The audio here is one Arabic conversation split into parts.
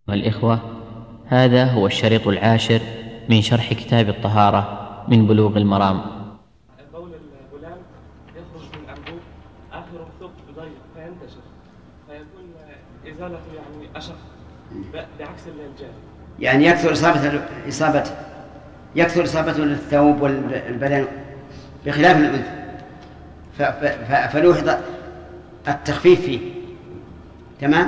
والإخوة، هذا هو الشريط 10 من شرح كتاب الطهارة من بلوغ المرام. بول الغلام يخرج من أنبوب آخر الثوب بضيق فينتشر فيكون إزالته يعني أشق بعكس الجاري، يعني يكثر إصابته للثوب والبدن بخلاف الأنثى، فلوحظ التخفيف فيه. تمام.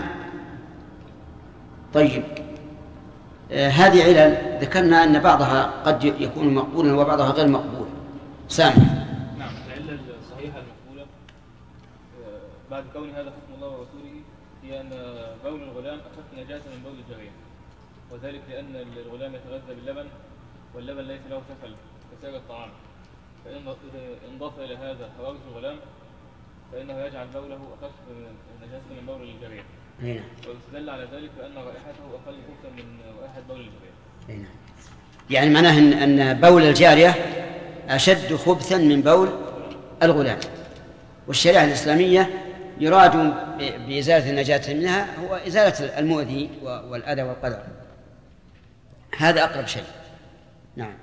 طيب، هذه علل ذكرنا أن بعضها قد يكون مقبولا وبعضها غير مقبول. سامح. نعم، العلة الصحيحة المقبولة بعد كون هذا حكم الله ورسوله هي أن بول الغلام أخف نجاسة من بول الجارية، وذلك لأن الغلام يتغذى باللبن واللبن ليس له سفل كسائر الطعام، فإن انضاف إلى هذا حرارة الغلام فإنه يجعل بوله أخف نجاسة من بول الجارية. ويستدل على ذلك بأن رائحته أقل خبثا من رائحة بول الجارية. يعني معناه أن بول الجارية أشد خبثا من بول الغلام، والشريعة الإسلامية يراد بإزالة النجاسة منها هو إزالة المؤذي والأذى والقدر. هذا أقرب شيء. نعم.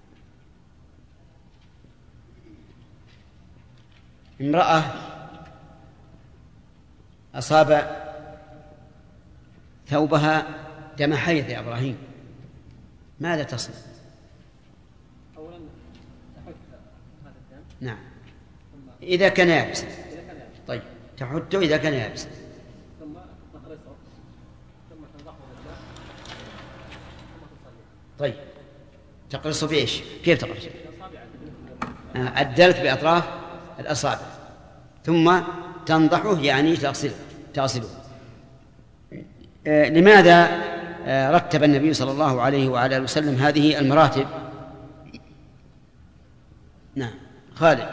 امرأة أصاب ثوبها دم حيض يا إبراهيم، ماذا تصنع؟ أولا تحك هذا الدم. نعم، إذا كان يابسا. طيب، تحته إذا كان يابسا، ثم تقرصه، ثم تنضحه بالدم، ثم تصلي. طيب، تقرصه بإيش؟ كيف تقرصه؟ الدلك بأطراف الأصابع، ثم تنضحه يعني تغسله. لماذا رتب النبي صلى الله عليه وعلى وسلم هذه المراتب؟ نعم، خالد.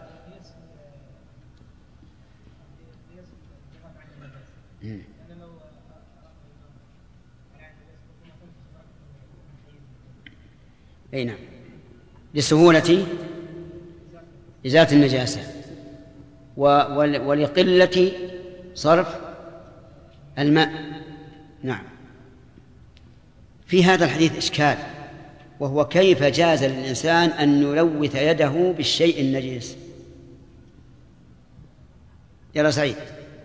أي نعم، لسهولة إزالة النجاسة ولقلة صرف الماء. نعم. في هذا الحديث إشكال، وهو كيف جاز للإنسان أن يلوث يده بالشيء النجس؟ يا سعيد،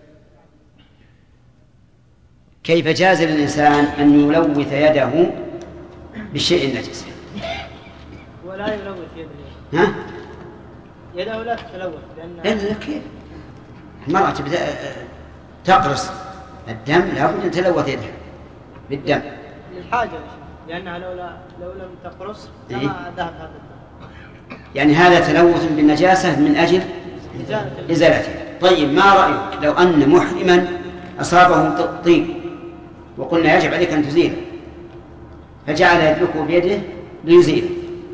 كيف جاز للإنسان أن يلوث يده بالشيء النجس؟ ولا يلوث يده. ها؟ يده لا تتلوث لأن كيف؟ المرأة تقرص الدم لابد أن تلوث يدها بالدم للحاجة، لأنها لو لم تقرص لما ذهب هذا الدم. يعني هذا تلوث بالنجاسة من أجل إزالتها. طيب، ما رأيك لو أن محرما أصابه طيب وقلنا يجب عليك أن تزيله، فجعل يدلكه بيده ليزيله،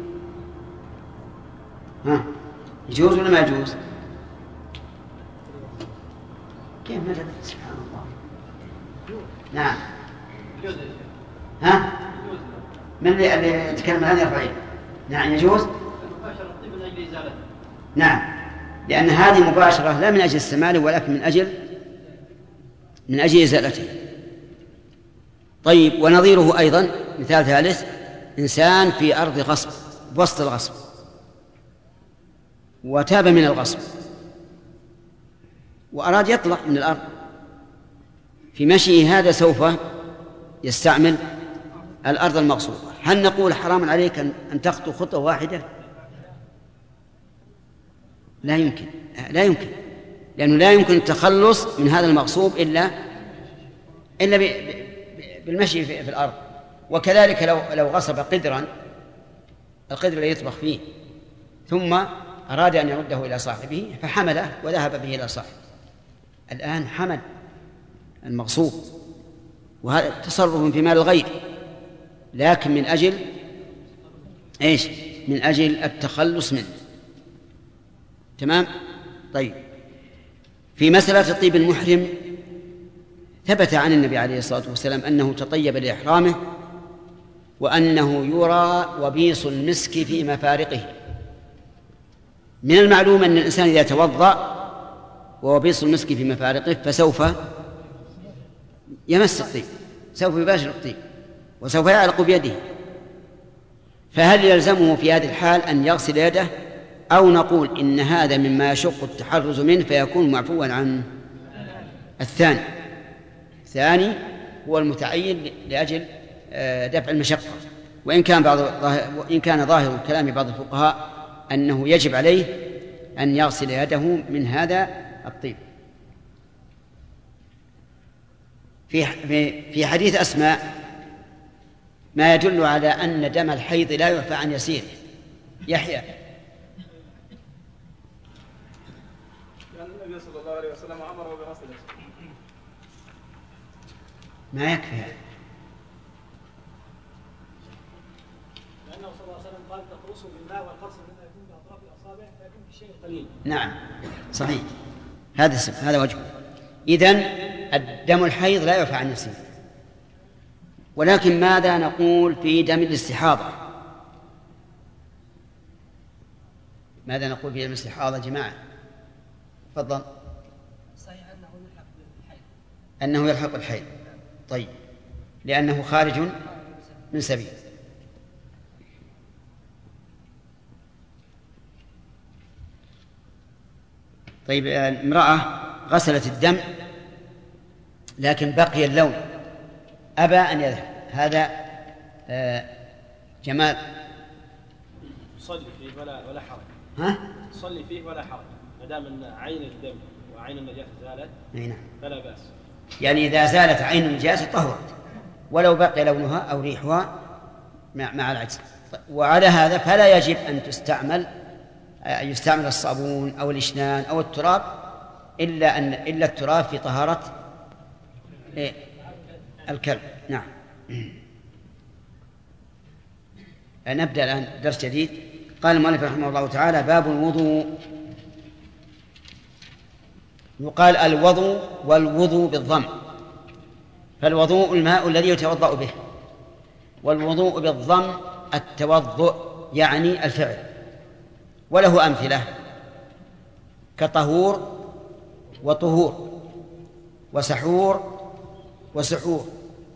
ها، يجوز ولا ما يجوز؟ كيف ما تدري؟ سبحان الله. نعم. ها؟ من اللي يتكلم الآن يرفع يده؟ نعم، يجوز. نعم، لأن هذه مباشرة لا من أجل استعماله ولكن من أجل إزالته. طيب، ونظيره أيضا مثال ثالث: إنسان في أرض غصب، وسط الغصب، وتاب من الغصب وأراد يطلع من الأرض، في مشيه هذا سوف يستعمل الأرض المغصوبة. هل نقول حرام عليك أن تخطو خطوة واحدة؟ لا يمكن، لأنه لا يمكن التخلص من هذا المغصوب إلا بالمشي في الأرض. وكذلك لو غصب قدرا، القدر الذي يطبخ فيه، ثم أراد أن يرده إلى صاحبه فحمله وذهب به إلى صاحبه، الآن حمل المغصوب، وهذا تصرف في مال الغير، لكن من أجل إيش؟ من أجل التخلص منه. تمام. طيب، في مسألة طيب المحرم ثبت عن النبي عليه الصلاة والسلام أنه تطيب لإحرامه، وأنه يرى وبيص المسك في مفارقه. من المعلوم أن الإنسان إذا توضأ ووبيص المسك في مفارقه فسوف يمس الطيب، سوف يباشر الطيب وسوف يعلق بيده، فهل يلزمه في هذه الحال أن يغسل يده، أو نقول إن هذا مما يشق التحرز منه فيكون معفوا عنه؟ الثاني هو المتعين لأجل دفع المشقة، وإن كان ظاهر كلام بعض الفقهاء أنه يجب عليه أن يغسل يده من هذا الطيب. في حديث أسماء ما يدل على أن دم الحيض لا يعفى عن يسير. يحيى. لأن النبي صلى الله عليه وسلم أمره بغسل ما يكفي هذا، لأنه صلى الله عليه وسلم قال تقرصوا بالماء والقرص مما يكون بأطراف الأصابع فيكون في شيء قليل. نعم صحيح، هذا وجهه. إذن الدم الحيض لا يعفى عن يسير. ولكن ماذا نقول في دم الاستحاضة؟ ماذا نقول في دم الاستحاضة جماعة؟ تفضل. صحيح أنه يلحق بالحيض. أنه يلحق الحيض، طيب، لأنه خارج من سبيل. طيب، امرأة غسلت الدم لكن بقي اللون، أبى أن يذهب، هذا جمال. صلي فيه ولا حرج. ها؟ صلي فيه ولا حرج ما دام ان عين الدم وعين النجاسة زالت. نعم. فلا بأس. يعني إذا زالت عين النجاسة طهرت ولو بقي لونها أو ريحها مع العجز. وعلى هذا فلا يجب أن يستعمل الصابون أو الإشنان أو التراب إلا التراب في طهارة الكلب. نعم. نبدأ الآن درس جديد. قال المؤلف رحمه الله تعالى: باب الوضوء. يقال الوضوء والوضوء بالضم، فالوضوء الماء الذي يتوضأ به، والوضوء بالضم التوضؤ يعني الفعل. وله أمثلة كطهور وطهور وسحور وسحور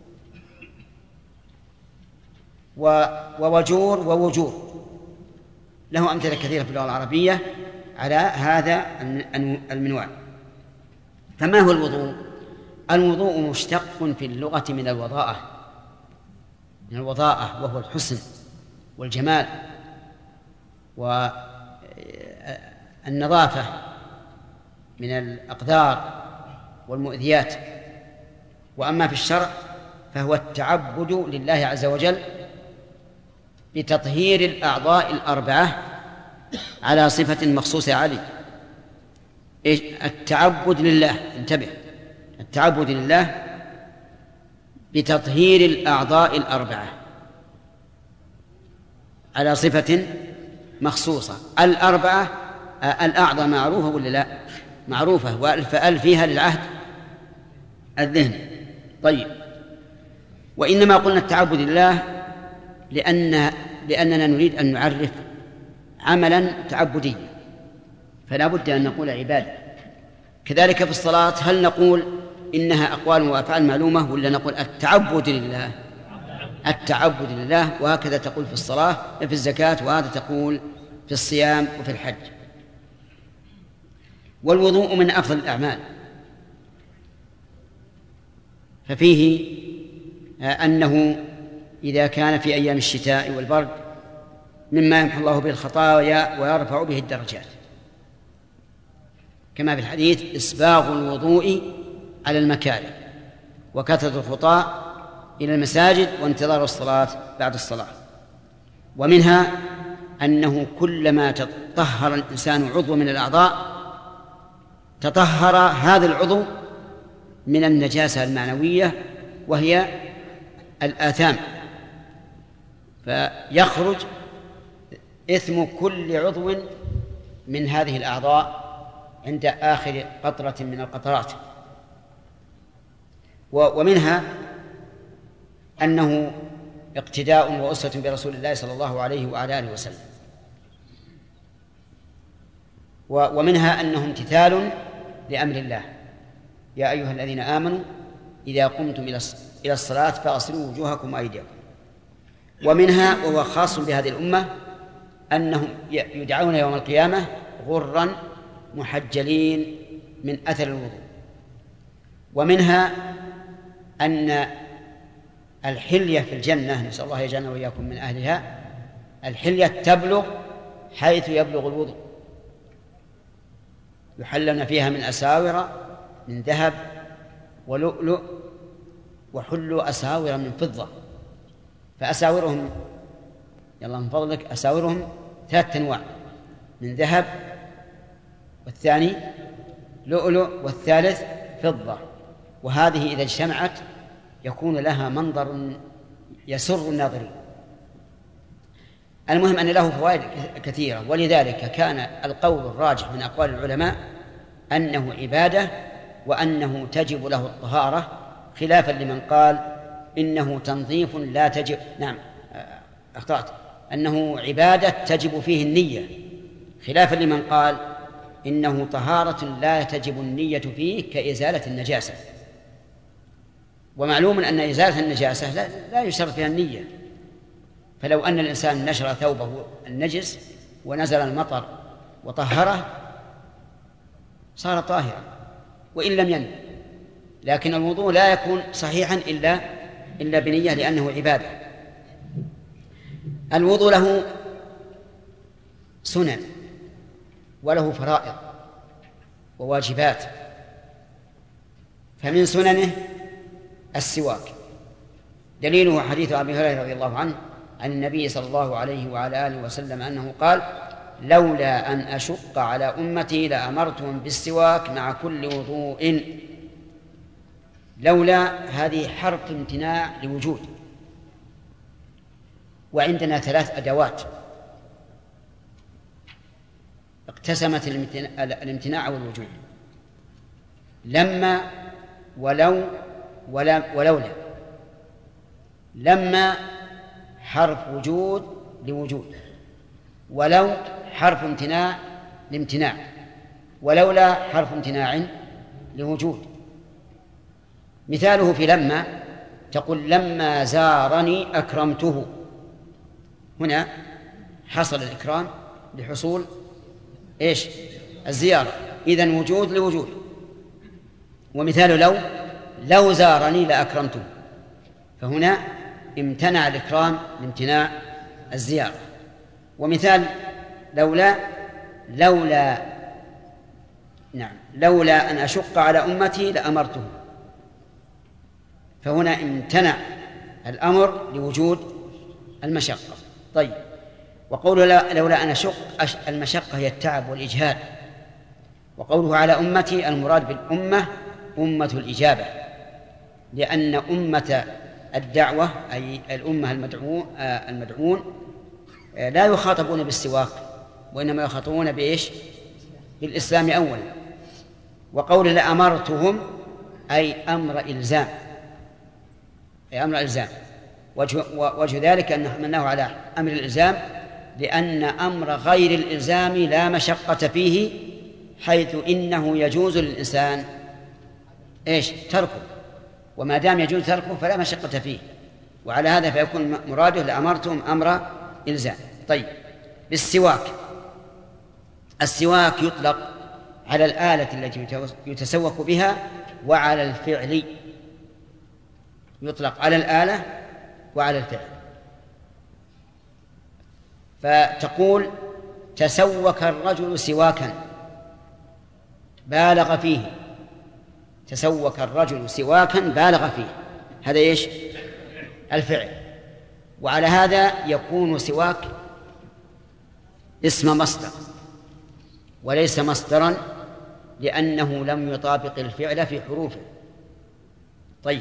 ووجور ووجور، له أمثلة كثيرة في اللغة العربية على هذا المنوال. فما هو الوضوء؟ الوضوء مشتق في اللغة من الوضاءة وهو الحسن والجمال والنظافة من الأقدار والمؤذيات. وأما في الشرع فهو التعبد لله عز وجل بتطهير الأعضاء الأربعة على صفة مخصوصة عليه. التعبد لله، انتبه، التعبد لله بتطهير الأعضاء الأربعة على صفة مخصوصة. الأربعة الأعضاء معروفة ولا لا؟ معروفة، فأل فيها للعهد الذهني. طيب، وإنما قلنا التعبد لله لأننا نريد أن نعرف عملا تعبديا، فلا بد أن نقول عبادة. كذلك في الصلاة، هل نقول إنها أقوال وأفعال معلومة ولا نقول التعبد لله؟ التعبد لله. وهكذا تقول في الصلاة، في الزكاة، وهذا تقول في الصيام وفي الحج. والوضوء من أفضل الأعمال، ففيه أنه إذا كان في أيام الشتاء والبرد مما يمحو الله به الخطايا ويرفع به الدرجات، كما في الحديث: إسباغ الوضوء على المكاره وكثرة الخطاء إلى المساجد وانتظار الصلاة بعد الصلاة. ومنها أنه كلما تطهر الإنسان عضو من الأعضاء تطهر هذا العضو من النجاسة المعنوية وهي الآثام، فيخرج إثم كل عضو من هذه الأعضاء عند آخر قطرة من القطرات. ومنها أنه اقتداء وأسوة برسول الله صلى الله عليه وعلى آله وسلم. ومنها أنه امتثال لأمر الله: يا أيها الذين آمنوا إذا قمتم إلى الصلاة فاغسلوا وجوهكم وأيديكم. ومنها وهو خاص بهذه الأمة أنهم يدعون يوم القيامة غرا محجلين من أثر الوضوء. ومنها أن الحلية في الجنة، نسأل الله يجعلنا وإياكم من أهلها، الحلية تبلغ حيث يبلغ الوضوء، يحلون فيها من أساور من ذهب ولؤلؤ وحلوا أساور من فضة. فأساورهم يلا من فضلك أساورهم 3 أنواع، من ذهب، والثاني لؤلؤ، والثالث فضة. وهذه إذا اجتمعت يكون لها منظر يسر الناظرين. المهم أن له فوائد كثيرة، ولذلك كان القول الراجح من أقوال العلماء أنه عبادة وأنه تجب له الطهارة، خلافا لمن قال إنه تنظيف لا تجب. نعم أخطأت، أنه عبادة تجب فيه النية، خلافا لمن قال إنه طهارة لا تجب النية فيه كإزالة النجاسة. ومعلوم أن إزالة النجاسة لا يشترط فيها النية. فلو أن الإنسان نشر ثوبه النجس ونزل المطر وطهره صار طاهرا وإن لم ينوي، لكن الوضوء لا يكون صحيحا إلا بنية، لأنه عبادة. الوضوء له سنن وله فرائض وواجبات. فمن سننه السواك، دليله حديث أبي هريرة رضي الله عنه عن النبي صلى الله عليه وعلى آله وسلم أنه قال: لولا أن أشق على أمتي لأمرتهم بالسواك مع كل وضوء. لولا هذه حرف امتناع لوجود، وعندنا 3 أدوات اقتسمت الامتناع والوجود: لما، ولو، ولولا. لما حرف وجود لوجود، ولو حرف امتناع لامتناع، ولولا حرف امتناع لوجود. مثاله في لما تقول: لما زارني أكرمته. هنا حصل الإكرام لحصول إيش؟ الزيارة، إذن وجود لوجود. ومثال لو زارني لأكرمته، فهنا امتنع الإكرام لامتناع الزيارة. ومثال لولا أن أشق على أمتي لأمرته، فهنا امتنع الأمر لوجود المشقة. طيب، وقوله لولا أن أشق، المشقة هي التعب والإجهاد. وقوله على أمتي، المراد بالأمة أمة الإجابة، لأن أمة الدعوة أي الأمة المدعون لا يخاطبون بالسواك، وإنما يخاطبون بإيش؟ بالإسلام أولا. وقول لأمرتهم أي أمر إلزام، وجه ذلك أن حملناه على أمر الإلزام، لأن أمر غير الإلزام لا مشقة فيه، حيث إنه يجوز للإنسان إيش؟ تركه، وما دام يجوز تركه فلا مشقة فيه. وعلى هذا فيكون مراده لأمرتهم أمر إلزام. طيب، بالسواك، السواك يطلق على الآلة التي يتسوك بها وعلى الفعل، يطلق على الآلة وعلى الفعل. فتقول: تسوك الرجل سواكا، بالغ فيه. تسوك الرجل سواكا بالغ فيه، هذا إيش؟ الفعل. وعلى هذا يكون سواك اسم مصدر وليس مصدرا، لأنه لم يطابق الفعل في حروفه. طيب،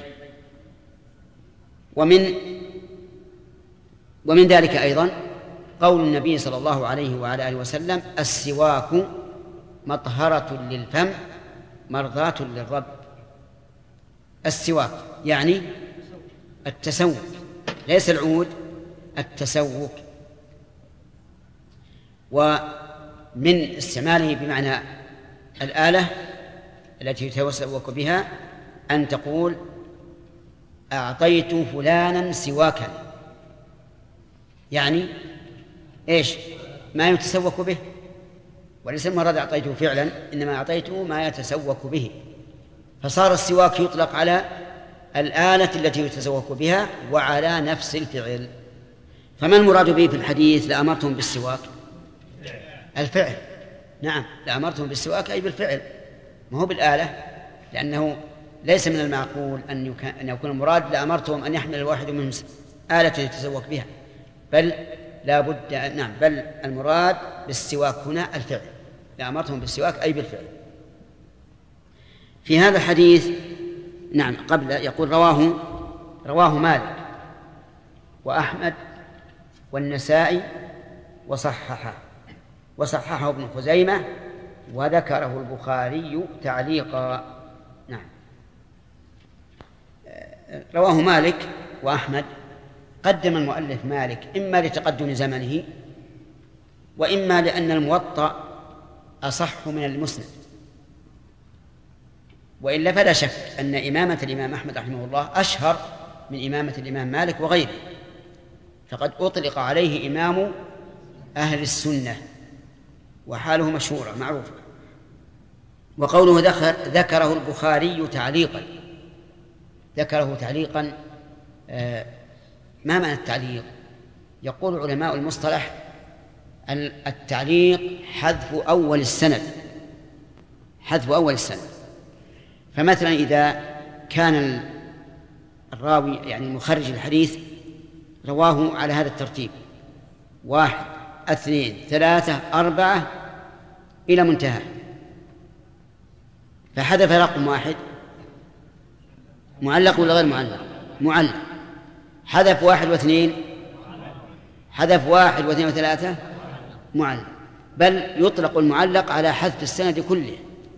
ومن ذلك أيضا قول النبي صلى الله عليه وعلى آله وسلم: السواك مطهرة للفم مرضاة للرب. السواك يعني التسوك، ليس العود، التسوك. ومن استعماله بمعنى الآلة التي يتسوك بها أن تقول: أعطيت فلانا سواكا، يعني إيش؟ ما يتسوك به، وليس المراد أعطيته فعلا، إنما أعطيته ما يتسوك به، فصار السواك يطلق على الآلة التي يتسوك بها وعلى نفس الفعل. فما المراد به في الحديث لأمرتهم بالسواك؟ الفعل. نعم، لأمرتهم بالسواك أي بالفعل، ما هو بالآلة، لأنه ليس من المعقول أن يكون المراد لأمرتهم أن يحمل الواحد منهم آلة يتسوك بها، بل لا بد. نعم، بل المراد بالسواك هنا الفعل، لأمرتهم بالسواك أي بالفعل. في هذا الحديث نعم قبل يقول رواه مالك وأحمد والنسائي وصححه ابن خزيمة وذكره البخاري تعليقا. نعم، رواه مالك وأحمد. قدم المؤلف مالك إما لتقدم زمنه، وإما لأن الموطأ أصح من المسند، وإلا فلا شك أن إمامة الإمام أحمد رحمه الله أشهر من إمامة الإمام مالك وغيره، فقد أطلق عليه إمام أهل السنة وحاله مشهورة معروفة. وقوله ذكره البخاري تعليقا، ذكره تعليقا، ما معنى التعليق؟ يقول علماء المصطلح التعليق حذف أول السند، حذف أول السند. فمثلا إذا كان الراوي يعني مخرج الحديث رواه على هذا الترتيب 1 2 3 4 إلى منتهى، فحذف رقم 1 معلق ولا غير معلق؟ معلق. حذف 1 و2، حذف 1 و2 و3 معلق، بل يطلق المعلق على حذف السند كله.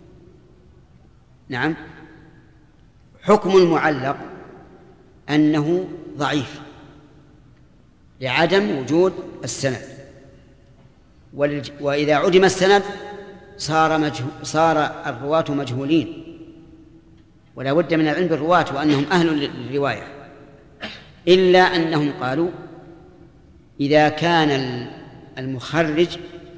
نعم، حكم المعلق أنه ضعيف لعدم وجود السند، وإذا عدم السند صار الرواة مجهولين، ولا بد من العلم بالرواة وأنهم أهل للرواية، إلا أنهم قالوا إذا كان المخرج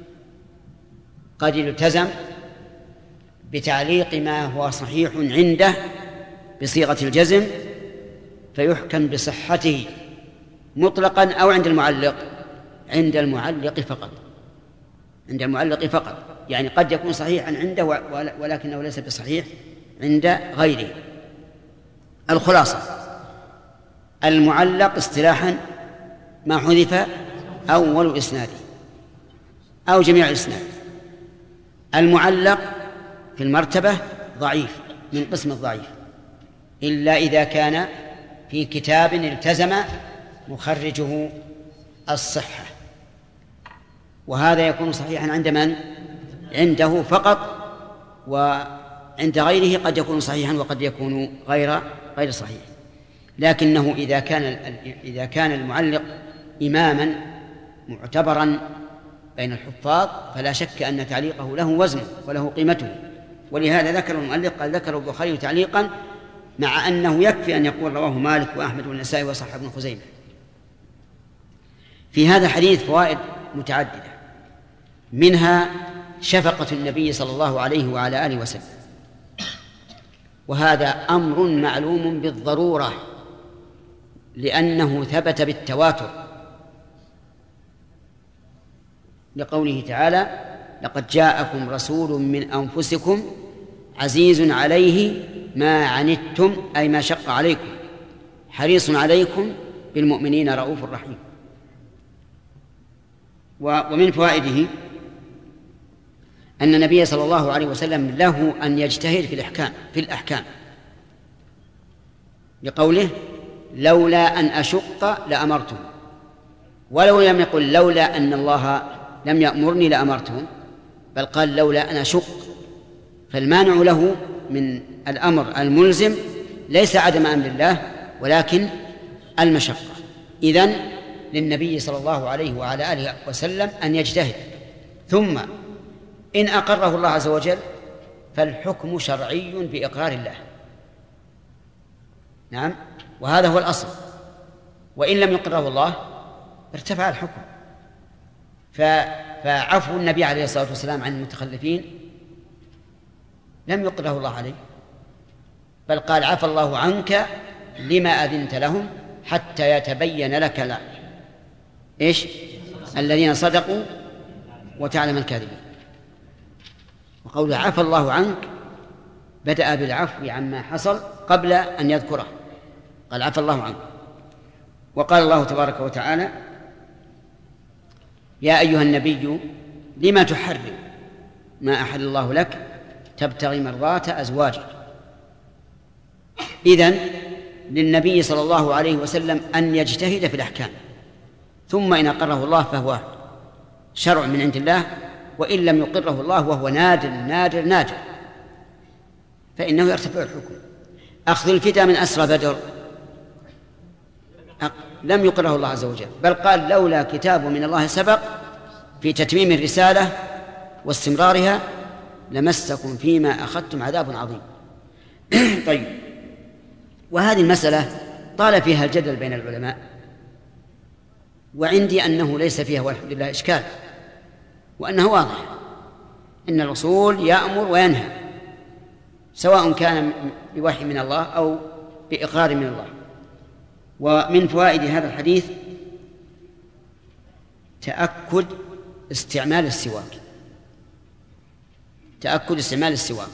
قد التزم بتعليق ما هو صحيح عنده بصيغة الجزم فيحكم بصحته مطلقا أو عند المعلق، عند المعلق فقط، عند المعلق فقط، يعني قد يكون صحيحا عنده ولكنه ليس بصحيح عند غيره. الخلاصة المعلق اصطلاحا ما حذف أول إسناده أو جميع الإسناد. المعلق في المرتبة ضعيف من قسم الضعيف، إلا إذا كان في كتاب التزم مخرجه الصحة، وهذا يكون صحيحا عند من؟ عنده فقط، وعند غيره قد يكون صحيحا وقد يكون غير صحيح. لكنه إذا كان المعلق إماما معتبرا بين الحفاظ فلا شك أن تعليقه له وزنه وله قيمته، ولهذا ذكر المؤلف قال ذكر البخاري تعليقا، مع أنه يكفي أن يقول رواه مالك وأحمد والنسائي وصححه ابن خزيمة. في هذا الحديث فوائد متعددة، منها شفقة النبي صلى الله عليه وعلى آله وسلم، وهذا أمر معلوم بالضرورة لأنه ثبت بالتواتر، لقوله تعالى لقد جاءكم رسول من أنفسكم عزيز عليه ما عنتم أي ما شق عليكم حريص عليكم بالمؤمنين رؤوف رحيم. ومن فوائده أن النبي صلى الله عليه وسلم له أن يجتهد في الأحكام لقوله لولا أن أشق لأمرتهم، ولو لم يقل لولا أن الله لم يأمرني لأمرتهم، بل قال لولا أن أشق، فالمانع له من الأمر الملزم ليس عدم أمر الله ولكن المشقة. إذن للنبي صلى الله عليه وعلى آله وسلم أن يجتهد، ثم إن أقره الله عز وجل فالحكم شرعي بإقرار الله. نعم، وهذا هو الأصل، وإن لم يقره الله ارتفع الحكم. فعفو النبي عليه الصلاة والسلام عن المتخلفين لم يقره الله عليه، بل قال عفى الله عنك لما أذنت لهم حتى يتبين لك الذين صدقوا وتعلم الكاذبين. وقوله عفى الله عنك بدأ بالعفو عما حصل قبل أن يذكره، قال عفى الله عنك. وقال الله تبارك وتعالى يا أيها النبي لما تحرم ما أحل الله لك تبتغي مرضات أزواجك. إذن للنبي صلى الله عليه وسلم أن يجتهد في الأحكام، ثم إن أقره الله فهو شرع من عند الله، وإن لم يقره الله وهو نادر نادر نادر فإنه يرتفع الحكم. أخذ الفداء من أسرى بدر لم يقره الله عز وجل، بل قال لولا كتاب من الله سبق في تتميم الرسالة واستمرارها لمسكم فيما أخذتم عذاب عظيم. طيب، وهذه المسألة طال فيها الجدل بين العلماء، وعندي أنه ليس فيها والحمد لله إشكال، وأنه واضح إن الرسول يأمر وينهى سواء كان بوحي من الله أو بإقرار من الله. ومن فوائد هذا الحديث تأكد استعمال السواك،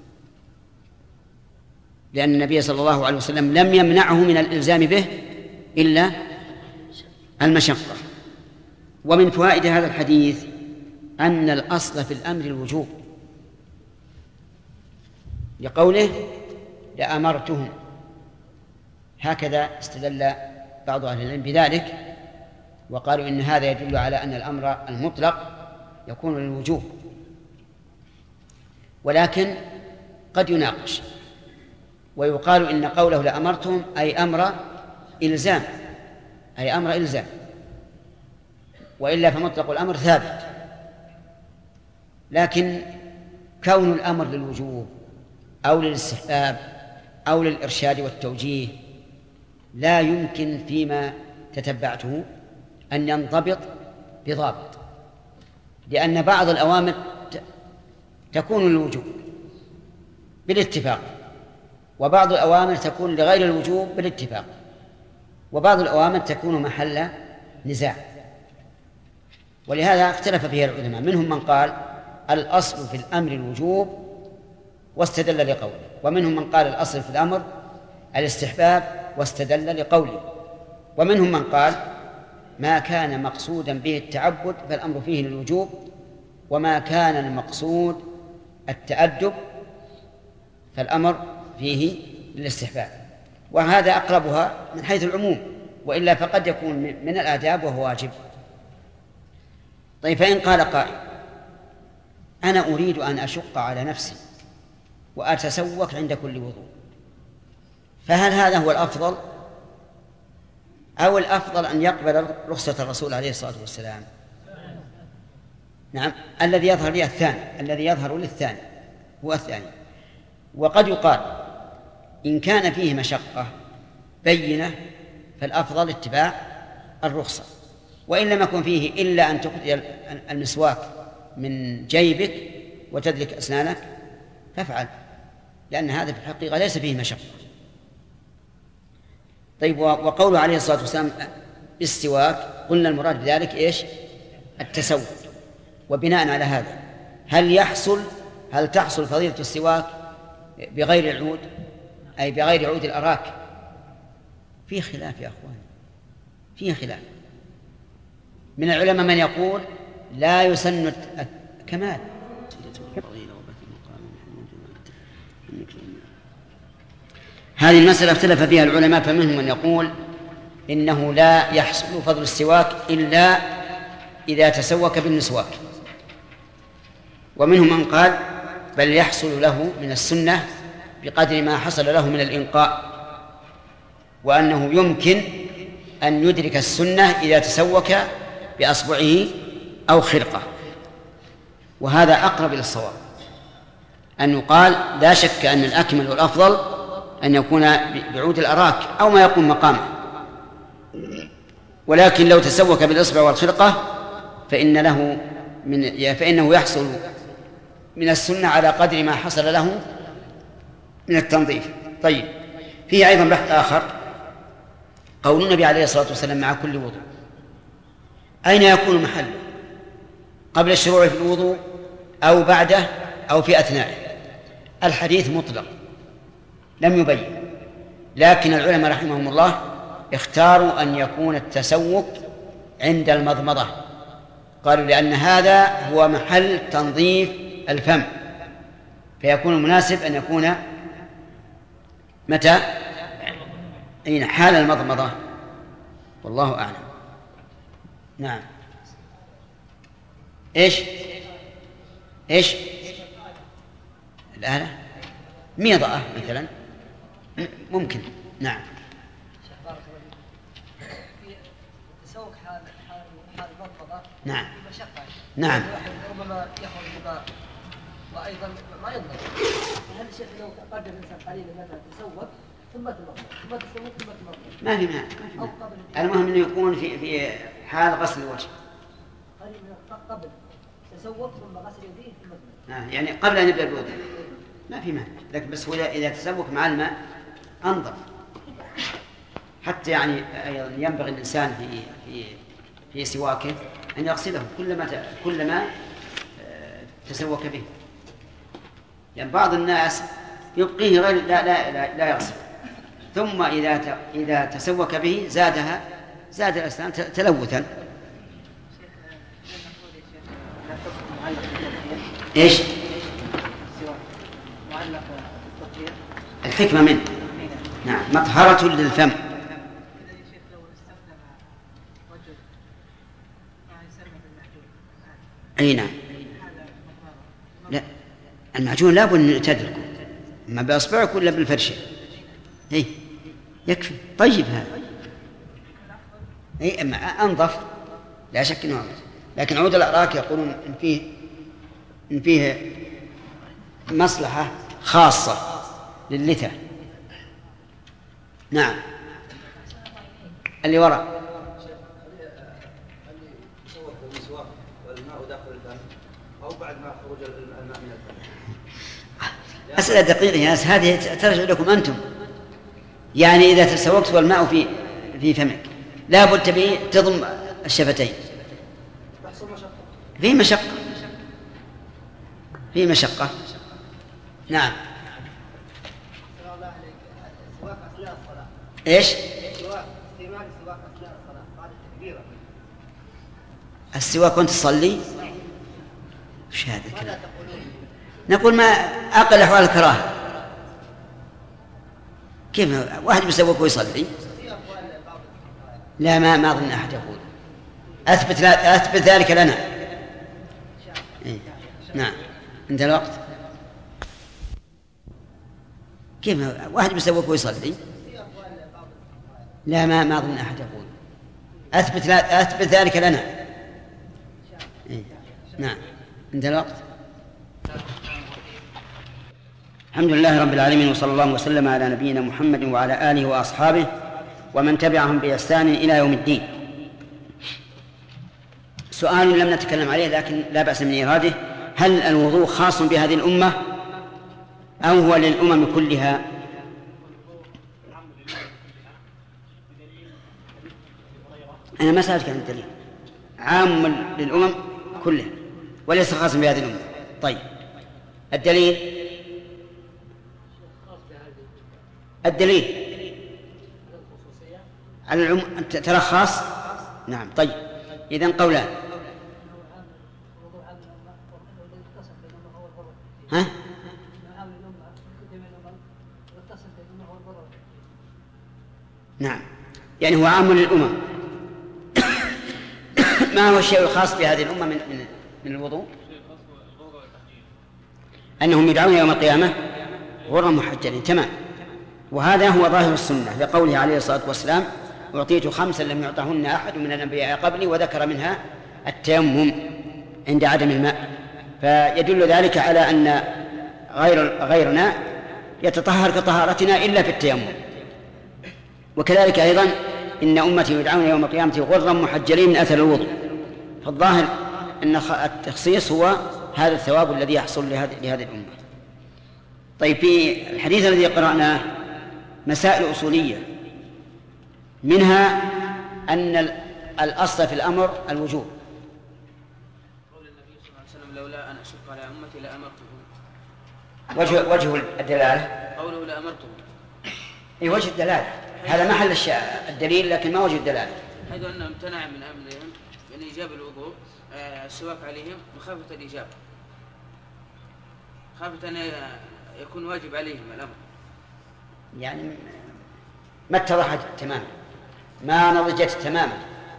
لأن النبي صلى الله عليه وسلم لم يمنعه من الإلزام به إلا المشقة. ومن فوائد هذا الحديث أن الأصل في الأمر الوجوب، لقوله لأمرتهم، هكذا استدل بعض أهل العلم بذلك، وقالوا إن هذا يدل على أن الأمر المطلق يكون للوجوب، ولكن قد يناقش ويقال إن قوله لأمرتهم أي أمر إلزام، وإلا فمطلق الأمر ثابت. لكن كون الأمر للوجوب أو للاستحباب أو للإرشاد والتوجيه لا يمكن فيما تتبعته أن ينضبط بضابط، لأن بعض الأوامر تكون للوجوب بالاتفاق، وبعض الأوامر تكون لغير الوجوب بالاتفاق، وبعض الأوامر تكون محل نزاع. ولهذا اختلف فيها العلماء، منهم من قال الأصل في الأمر الوجوب واستدل لقوله، ومنهم من قال الأصل في الأمر الاستحباب واستدل لقوله، ومنهم من قال ما كان مقصودا به التعبد فالأمر فيه للوجوب، وما كان المقصود التأدب فالأمر فيه للاستحباب. وهذا أقربها من حيث العموم، وإلا فقد يكون من الآداب وهو واجب. طيب، فإن قال قائل أنا أريد أن أشق على نفسي وأتسوك عند كل وضوء، فهل هذا هو الأفضل أو الأفضل أن يقبل رخصة الرسول عليه الصلاة والسلام؟ نعم، الذي يظهر للثاني هو الثاني. وقد يقال إن كان فيه مشقة بينة فالأفضل اتباع الرخصة، وإن لم يكن فيه إلا أن تخرج المسواك من جيبك وتدلك أسنانك فافعل، لأن هذا في الحقيقة ليس فيه مشقة. طيب، وقوله عليه الصلاة والسلام بالسواك قلنا المراد بذلك التسوك. وبناء على هذا هل تحصل فضيلة السواك بغير العود، أي بغير عود الأراك؟ في خلاف يا أخوان، في خلاف. من العلماء من يقول لا يسن كمال. هذه المسألة اختلف فيها العلماء، فمنهم من يقول إنه لا يحصل فضل السواك إلا إذا تسوك بالمسواك، ومنهم من قال بل يحصل له من السنة بقدر ما حصل له من الإنقاء، وأنه يمكن أن يدرك السنة إذا تسوك بأصبعه أو خرقة. وهذا أقرب إلى الصواب، أن يقال لا شك أن الأكمل والأفضل أن يكون بعود الأراك أو ما يقوم مقامه. ولكن لو تسوك بالإصبع والخرقة فإنه يحصل من السنة على قدر ما حصل له من التنظيف. طيب، فيه أيضا بحث آخر، قول النبي عليه الصلاة والسلام مع كل وضوء، أين يكون محله؟ قبل الشروع في الوضوء أو بعده أو في أثنائه؟ الحديث مطلق لم يبين، لكن العلماء رحمهم الله اختاروا أن يكون التسوك عند المضمضة، قالوا لأن هذا هو محل تنظيف الفم، فيكون المناسب أن يكون متى؟ أين؟ حال المضمضة، والله أعلم. نعم. إيش الآلة؟ ميضة مثلا ممكن. نعم. تسوق حال المضمضة. نعم. مشقة. نعم. ربما يخرج الماء وأيضا ما يضمن. هل الشيخ لو قدر الإنسان قليلا مثلا تسوق ثم تمضمض ما في مانع. المهم أنه يكون في حال غسل الوجه. قبل تسوق ثم غسل يديه ثم تمضمض. يعني قبل أن يبدأ الوضوء ما في مانع، لكن بس هو إذا تسوق مع الماء أنظف. حتى يعني أيضا ينبغي الإنسان في سواكه أن يغسله كلما تسوك به، يعني بعض الناس يبقيه غير لا يغسل، ثم إذا تسوك به زاد الأسنان تلوثا. إيش الحكمة منه؟ نعم، مطهرة للفم. أي نعم. لا، المعجون لا بد أن تدركه، ما بأصبعك ولا بالفرشة. إيه يكفي. طيب هذا إيه أنظف لا شك أنه أنظف، لكن عود الأراك يقولون إن فيه مصلحة خاصة للثة. نعم. اللي وراء أسئلة دقيقة يا ناس، هذه ترجع لكم أنتم. يعني إذا تسوقت والماء في فمك لا بد به تضم الشفتين، في مشقة. نعم. إيش السواك وأنت تصلي؟ وش هذا الكلام؟ نقول ما أقل أحوال الكراهة. كيف واحد يسوق ويصلي؟ لا، ما أظن أحد يقول. أثبت ذلك لنا. إيه؟ نعم. انتهى الوقت. كيف واحد يسوق ويصلي؟ لا، ما أظن أحد يقول. أثبت ذلك لنا. إيه؟ نعم. انتهى الوقت. الحمد لله رب العالمين، وصلى الله وسلم على نبينا محمد وعلى آله وأصحابه ومن تبعهم بإحسان إلى يوم الدين. سؤال لم نتكلم عليه لكن لا بأس من إراده: هل الوضوء خاص بهذه الأمة أو هو للأمم كلها؟ أنا ما سألتك عن الدليل. عام للأمم كلها وليس خاصا بهذه الأمة. طيب، الدليل على العموم ترى خاص. نعم. طيب، إذن قولان. ها؟ نعم، يعني هو عام للأمم. ما هو الشيء الخاص بهذه الأمة من الوضوء؟ أنهم يدعون يوم القيامة غرا محجلين. تمام. وهذا هو ظاهر السنة لقوله عليه الصلاة والسلام: أعطيت 5 لم يعطهن أحد من الأنبياء قبلي، وذكر منها التيمم عند عدم الماء. فيدل ذلك على أن غيرنا يتطهر كطهارتنا إلا في التيمم. وكذلك أيضا إن أمتي يدعون يوم القيامة غرا محجلين من أثر الوضوء. فالظاهر أن التخصيص هو هذا الثواب الذي يحصل لهذه الأمة. طيب، في الحديث الذي قرأناه مسائل أصولية، منها أن الأصل في الأمر الوجوب. قول النبي صلى الله عليه وسلم لولا أن أشق على أمتي لأمرتهم. وجه الدلالة قوله لأمرتهم، أي وجه الدلالة، هذا محل الدليل، لكن ما وجه الدلالة؟ حيث أنه امتنع من أمرهم من إيجاب الوضوء السواك عليهم مخافة الإجابة، خافة أن يكون واجب عليهم الأمر. يعني ما اتضحت تماما، ما نضجت تماما.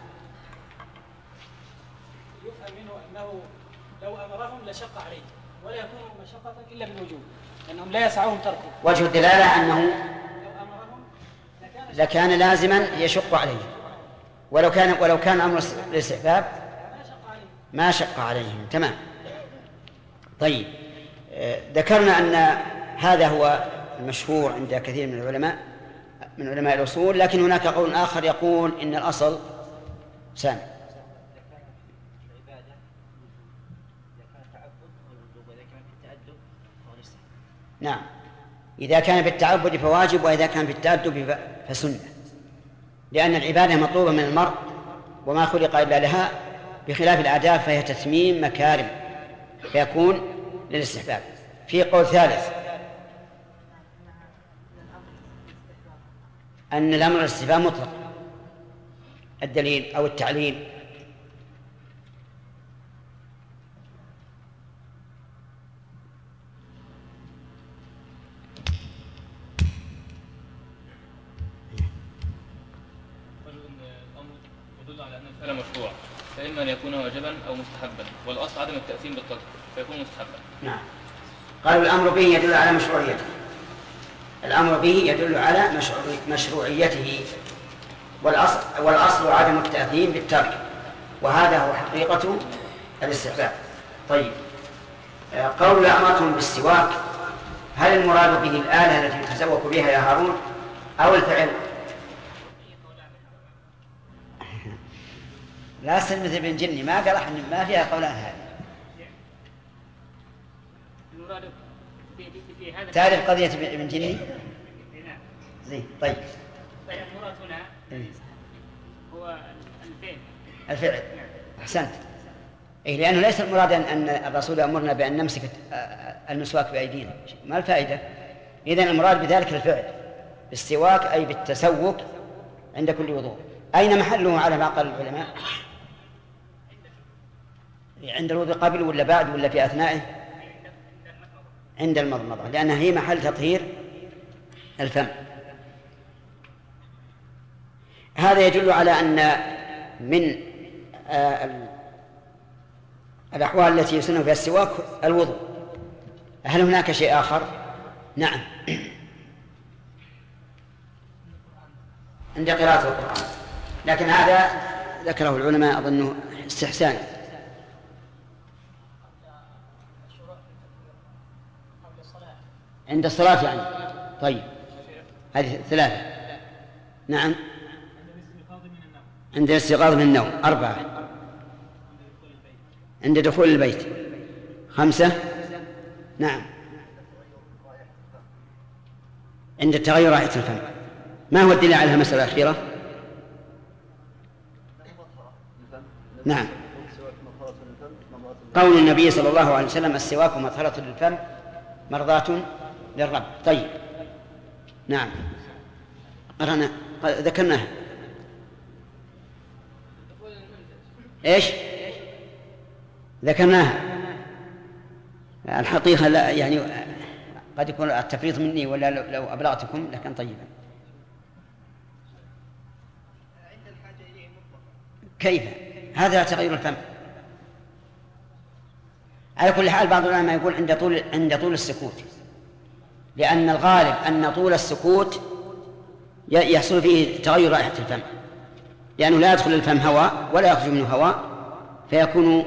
يفهم منه أنه لو أمرهم لشق عليهم، ولا يكون مشقة إلا بالوجوب، لأنهم لا يسعهم تركه. وجه الدلالة أنه لو أمرهم لكان لازما يشق عليهم، ولو كان أمر الاستحباب ما شق عليهم. تمام. طيب، ذكرنا أن هذا هو المشهور عند كثير من علماء الأصول، لكن هناك قول آخر يقول إن الأصل سامي. نعم، إذا كان بالتعبد فواجب، وإذا كان بالتأدب فسنة، لأن العبادة مطلوبة من المرء وما خلق إلا لها، بخلاف الآداب فهي تتميم مكارم فيكون للاستحباب. في قول ثالث أن الأمر الاستحباب مطلق، الدليل أو التعليل. يدل على أن الفعل مشروع، فإما أن يكون واجبا أو مستحبا، والأصل عدم التأثيم بالترك فيكون مستحبا. نعم. قالوا الأمر به يدل على مشروعيته، الأمر به يدل على مشروعيته، والأصل عدم التأثيم بالترك، وهذا هو حقيقة الاستحباب. طيب، قول أمرتم بالسواك، هل المراد به الآلة التي يتسوك بها يا هارون أو الفعل؟ لا سلمة ابن جني ما قال أحد، ما فيها قولان هذه. تعرف قضية ابن جني؟ زين. طيب، المراد هنا هو الفعل. أحسنت. إيه، لأنه ليس المراد أن الرسول أمرنا بأن نمسك المسواك بأيدينا، ما الفائدة؟ إذن المراد بذلك الفعل، بالسواك أي بالتسوك عند كل وضوء. أين محله على ما قال العلماء؟ عند الوضوء قبل ولا بعد ولا في أثنائه؟ عند المضمضة، لأنها هي محل تطهير الفم. هذا يدل على أن من الأحوال التي يسن فيها السواك الوضوء. هل هناك شيء آخر؟ نعم، عند قراءة القرآن، لكن هذا ذكره العلماء أظنه استحسان. عند الصلاة يعني. طيب، هذه ثلاثة. نعم، عند الاستيقاظ من النوم 4، عند دخول البيت 5، نعم، عند تغير رائحة الفم. ما هو الدليل على المسألة الأخيرة؟ نعم، قول النبي صلى الله عليه وسلم السواك مطهرة للفم مرضاة للرب. طيب، نعم، قرأنا ذكرناها. إيش ذكرناها؟ الحقيقة لا، يعني قد يكون التفريط مني، ولا لو أبلغتكم لكن طيبا. كيف هذا تغير الفم؟ على كل حال بعض العلماء يقول عند طول السكوت، لأن الغالب أن طول السكوت يحصل فيه تغير رائحة الفم، لأنه لا يدخل الفم هواء ولا يخرج منه هواء، فيكون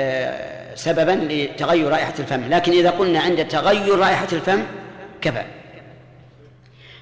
سببا لتغير رائحة الفم. لكن إذا قلنا عند تغير رائحة الفم كفى.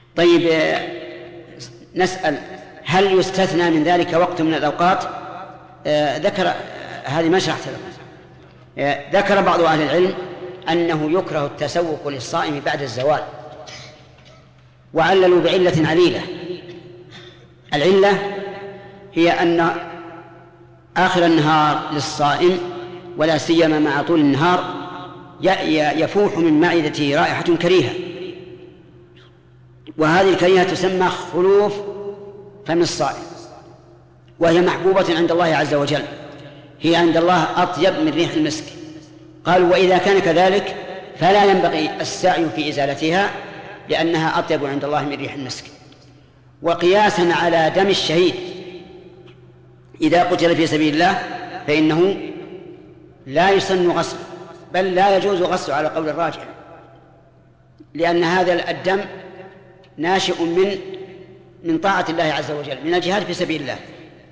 طيب نسأل هل يستثنى من ذلك وقت من الأوقات؟ ذكر هذه ما شرحت لكم. ذكر بعض أهل العلم أنه يكره التسوق للصائم بعد الزوال، وعللوا بعلة عليلة. العلة هي أن آخر النهار للصائم ولا سيما مع طول النهار يفوح من معدته رائحة كريهة، وهذه الكريهة تسمى خلوف فم الصائم، وهي محبوبة عند الله عز وجل، هي عند الله أطيب من ريح المسك. قالوا وإذا كان كذلك فلا ينبغي السعي في إزالتها لأنها أطيب عند الله من ريح المسك. وقياسا على دم الشهيد إذا قتل في سبيل الله فإنه لا يسن غسله، بل لا يجوز غسله على قول الراجح، لأن هذا الدم ناشئ من طاعة الله عز وجل، من الجهاد في سبيل الله،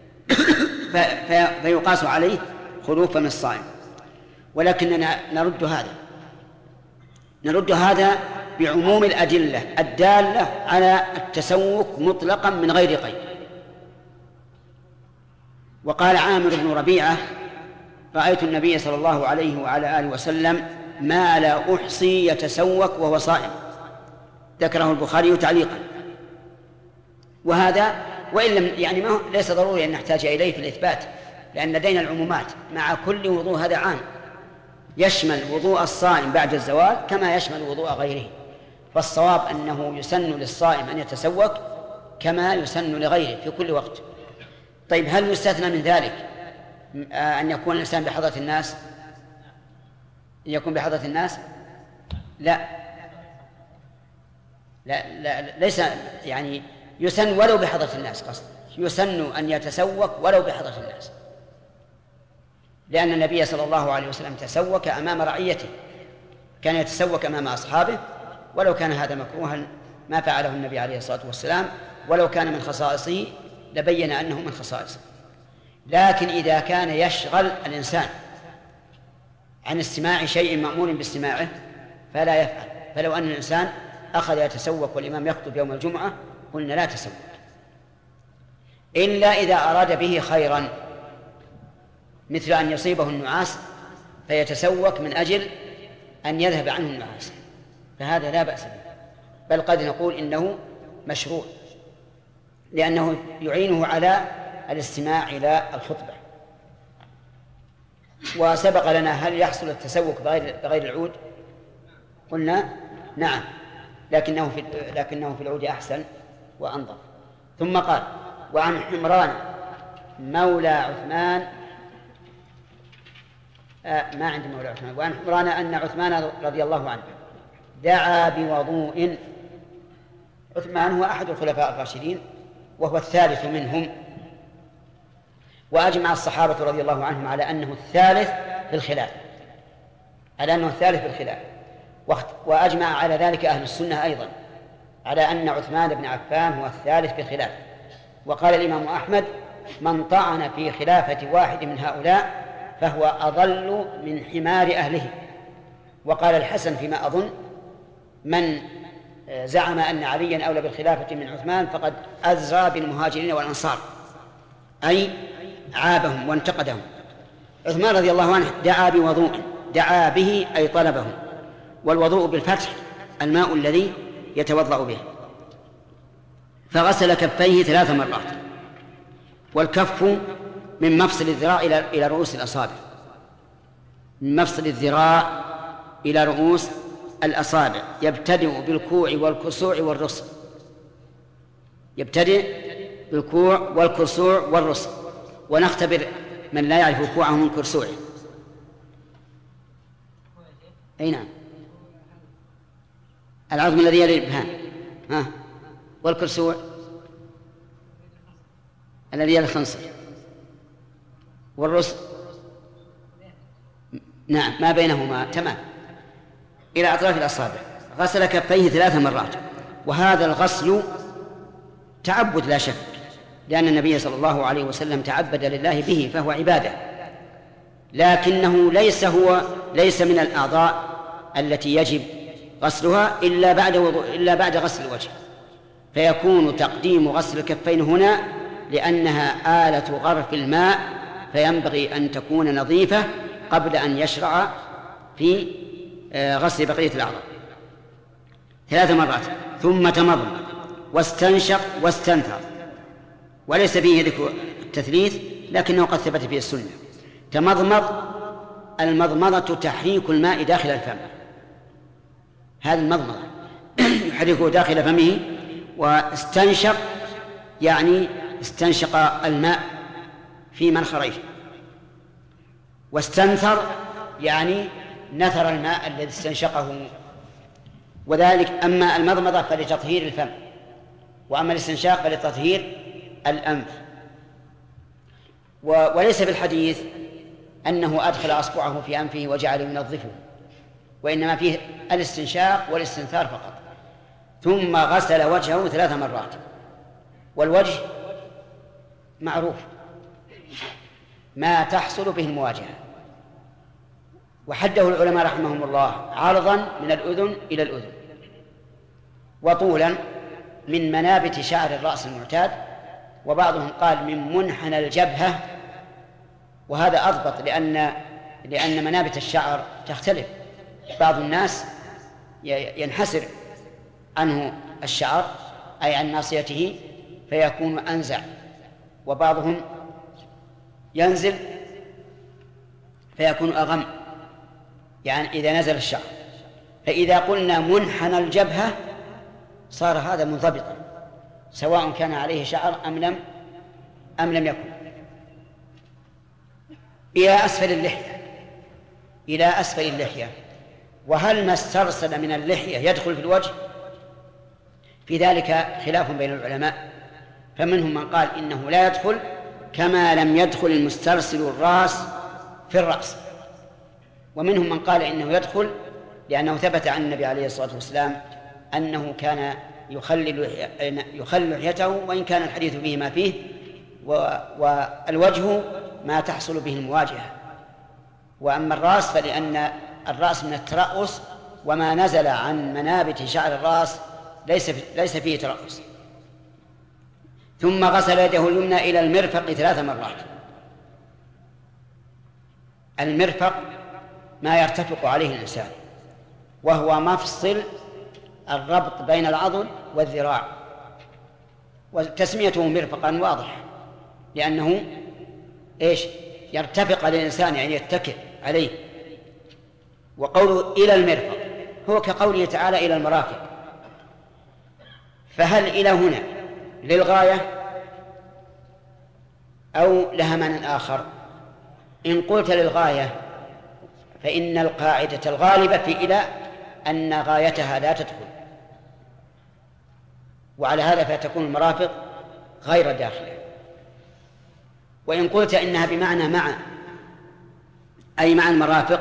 فيقاس عليه خلوف من الصائم. ولكننا نرد هذا بعموم الأدلة الدالة على التسوق مطلقا من غير قيد. وقال عامر بن ربيعة رأيت النبي صلى الله عليه وعلى آله وسلم ما لا أحصي يتسوق وهو صائم، ذكره البخاري تعليقا. وهذا وإن لم يعني ليس ضروري أن نحتاج إليه في الإثبات، لأن لدينا العمومات مع كل وضوء، هذا عام يشمل وضوء الصائم بعد الزوال كما يشمل وضوء غيره. فالصواب أنه يسن للصائم أن يتسوق كما يسن لغيره في كل وقت. طيب هل يستثنى من ذلك أن يكون الإنسان بحضرة الناس؟ يكون بحضرة الناس؟ لا ليس يعني يسن ولو بحضرة الناس، قصد يسن أن يتسوق ولو بحضرة الناس، لأن النبي صلى الله عليه وسلم تسوق أمام رعيته، كان يتسوق أمام أصحابه، ولو كان هذا مكروها ما فعله النبي عليه الصلاة والسلام، ولو كان من خصائصه لبين أنه من خصائصه. لكن إذا كان يشغل الإنسان عن استماع شيء مأمور باستماعه فلا يفعل. فلو أن الإنسان أخذ يتسوق والإمام يخطب يوم الجمعة قلنا لا تسوق، إلا إذا أراد به خيرا، مثل أن يصيبه النعاس فيتسوق من أجل أن يذهب عنه النعاس، فهذا لا بأس به، بل قد نقول إنه مشروع لأنه يعينه على الاستماع إلى الخطبة. وسبق لنا هل يحصل التسوق بغير العود؟ قلنا نعم، لكنه في العود أحسن وأنظف. ثم قال وعن حمران مولى عثمان ما عندي مولى عثمان، وعن حمران أن عثمان رضي الله عنه دعا بوضوء. عثمان هو أحد الخلفاء الراشدين وهو الثالث منهم، وأجمع الصحابة رضي الله عنهم على أنه الثالث في الخلاف، وأجمع على ذلك أهل السنة أيضا على أن عثمان بن عفان هو الثالث في الخلاف. وقال الإمام أحمد من طعن في خلافة واحد من هؤلاء فهو أضل من حمار أهله. وقال الحسن فيما أظن من زعم أن عليا أولى بالخلافة من عثمان فقد أزرى بالمهاجرين والأنصار، أي عابهم وانتقدهم. عثمان رضي الله عنه دعا بوضوء، دعا به أي طلبه، والوضوء بالفتح الماء الذي يتوضأ به، فغسل كفيه 3 مرات، والكف من مفصل الذراع إلى رؤوس الأصابع، من مفصل الذراع إلى رؤوس الأصابع، يبتدئ بالكوع والكسوع والرسل، يبتدئ بالكوع والكسوع والرسل، ونختبر من لا يعرف كوعه من كسوعه. أي نعم، العظم الذي يلي الإبهام، والكسوع الذي يلي الخنصر، والرسل نعم ما بينهما تمام إلى أطراف الأصابع. غسل كفيه 3 مرات، وهذا الغسل تعبد لا شك، لأن النبي صلى الله عليه وسلم تعبد لله به فهو عبادة، لكنه ليس من الأعضاء التي يجب غسلها إلا بعد غسل الوجه، فيكون تقديم غسل الكفين هنا لأنها آلة غرف الماء، فينبغي أن تكون نظيفة قبل أن يشرع في غسل بقية الأعضاء 3 مرات. ثم تمضمض واستنشق واستنثر، وليس فيه ذكر التثليث لكنه قد ثبت فيه السنة. تمضمض، المضمضة تحريك الماء داخل الفم، هذه المضمضة يحركه داخل فمه. واستنشق يعني استنشق الماء في منخريه. واستنثر يعني نثر الماء الذي استنشقه. وذلك أما المضمضة فلتطهير الفم، وأما الاستنشاق فلتطهير الأنف. وليس في الحديث أنه أدخل أصبعه في أنفه وجعل ينظفه، وإنما فيه الاستنشاق والاستنثار فقط. ثم غسل وجهه 3 مرات. والوجه معروف ما تحصل به المواجهة، وحده العلماء رحمهم الله عرضا من الأذن إلى الأذن، وطولا من منابت شعر الرأس المعتاد، وبعضهم قال من منحنى الجبهة، وهذا أضبط لأن منابت الشعر تختلف. بعض الناس ينحسر عنه الشعر أي عن ناصيته فيكون أنزع، وبعضهم ينزل فيكون أغم، يعني إذا نزل الشعر. فإذا قلنا منحنى الجبهة صار هذا منضبطا، سواء كان عليه شعر أم لم يكن. إلى أسفل اللحية. وهل ما استرسل من اللحية يدخل في الوجه؟ في ذلك خلاف بين العلماء، فمنهم من قال إنه لا يدخل، كما لم يدخل المسترسل الرأس في الرأس، ومنهم من قال إنه يدخل لأنه ثبت عن النبي عليه الصلاة والسلام أنه كان يخلل لحيته، وإن كان الحديث فيه ما فيه. والوجه ما تحصل به المواجهة. وأما الرأس فلأن الرأس من الترأس، وما نزل عن منابت شعر الرأس ليس فيه ترأس. ثم غسل يده اليمنى إلى المرفق 3 مرات. المرفق ما يرتفق عليه الإنسان، وهو مفصل الربط بين العضد والذراع، وتسميته مرفقا واضح لأنه يرتفق على الإنسان، يعني يتكئ عليه. وقوله إلى المرفق هو كقوله تعالى إلى المرافق. فهل إلى هنا للغاية أو لها معنى آخر؟ إن قلت للغاية فإن القاعدة الغالبة في إلى أن غايتها لا تدخل، وعلى هذا فتكون المرافق غير داخلة. وإن قلت إنها بمعنى مع، أي مع المرافق،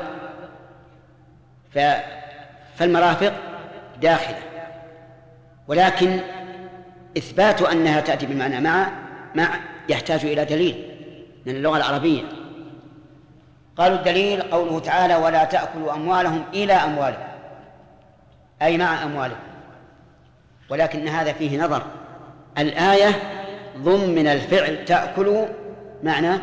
فالمرافق داخلة، ولكن إثبات أنها تأتي بمعنى مع يحتاج إلى دليل من اللغة العربية. قالوا الدليل قوله تعالى ولا تأكلوا أموالهم إلى أموالهم، أي مع أموالهم. ولكن هذا فيه نظر. الآية ضمن الفعل تأكلوا معنى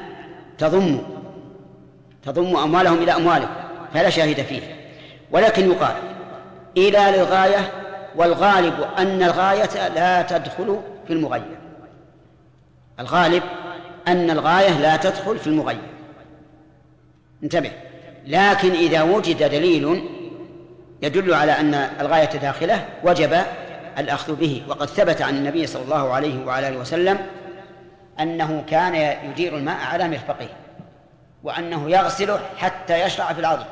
تضم أموالهم إلى أموالهم، فلا شاهد فيه. ولكن يقال إلى للغاية، والغالب أن الغاية لا تدخل في المغير. الغالب أن الغاية لا تدخل في المغير، انتبه. لكن إذا وجد دليل يدل على أن الغاية داخلة وجب الأخذ به. وقد ثبت عن النبي صلى الله عليه وعلى آله وسلم أنه كان يدير الماء على مرفقه، وأنه يغسله حتى يشرع في العضد.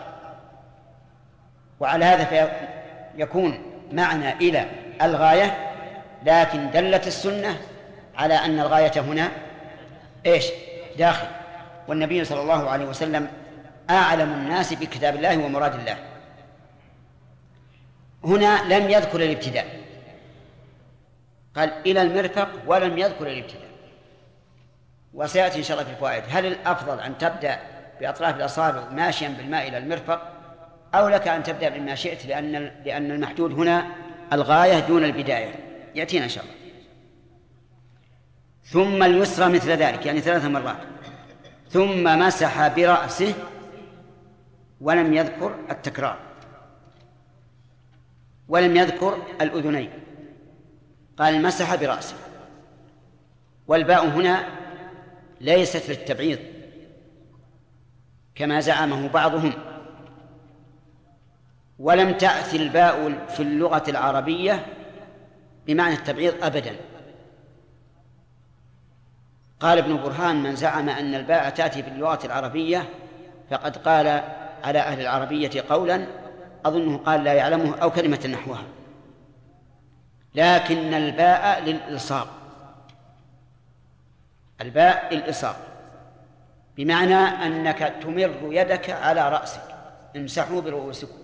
وعلى هذا فيكون معنى إلى الغاية، لكن دلت السنة على أن الغاية هنا داخل. والنبي صلى الله عليه وسلم أعلم الناس بكتاب الله ومراد الله. هنا لم يذكر الابتداء، قال إلى المرفق ولم يذكر الابتداء. وسيأتي إن شاء الله في الفوائد هل الأفضل أن تبدأ بأطراف الأصابع ماشيا بالماء إلى المرفق، أو لك أن تبدأ بما شئت، لأن المحدود هنا الغاية دون البداية. يأتينا إن شاء الله. ثم اليسرى مثل ذلك، يعني 3 مرات، ثم مسح برأسه ولم يذكر التكرار ولم يذكر الأذنين، قال مسح برأسه. والباء هنا ليست للتبعيض كما زعمه بعضهم، ولم تأتي الباء في اللغة العربية بمعنى التبعيض أبدا. قال ابن برهان: من زعم أن الباء تأتي في اللغة العربية فقد قال على أهل العربية قولا أظنه قال لا يعلمه أو كلمة نحوها، لكن الباء للإلصاق، الباء للإلصاق، بمعنى أنك تمر يدك على رأسك، امسحوا برؤوسكم.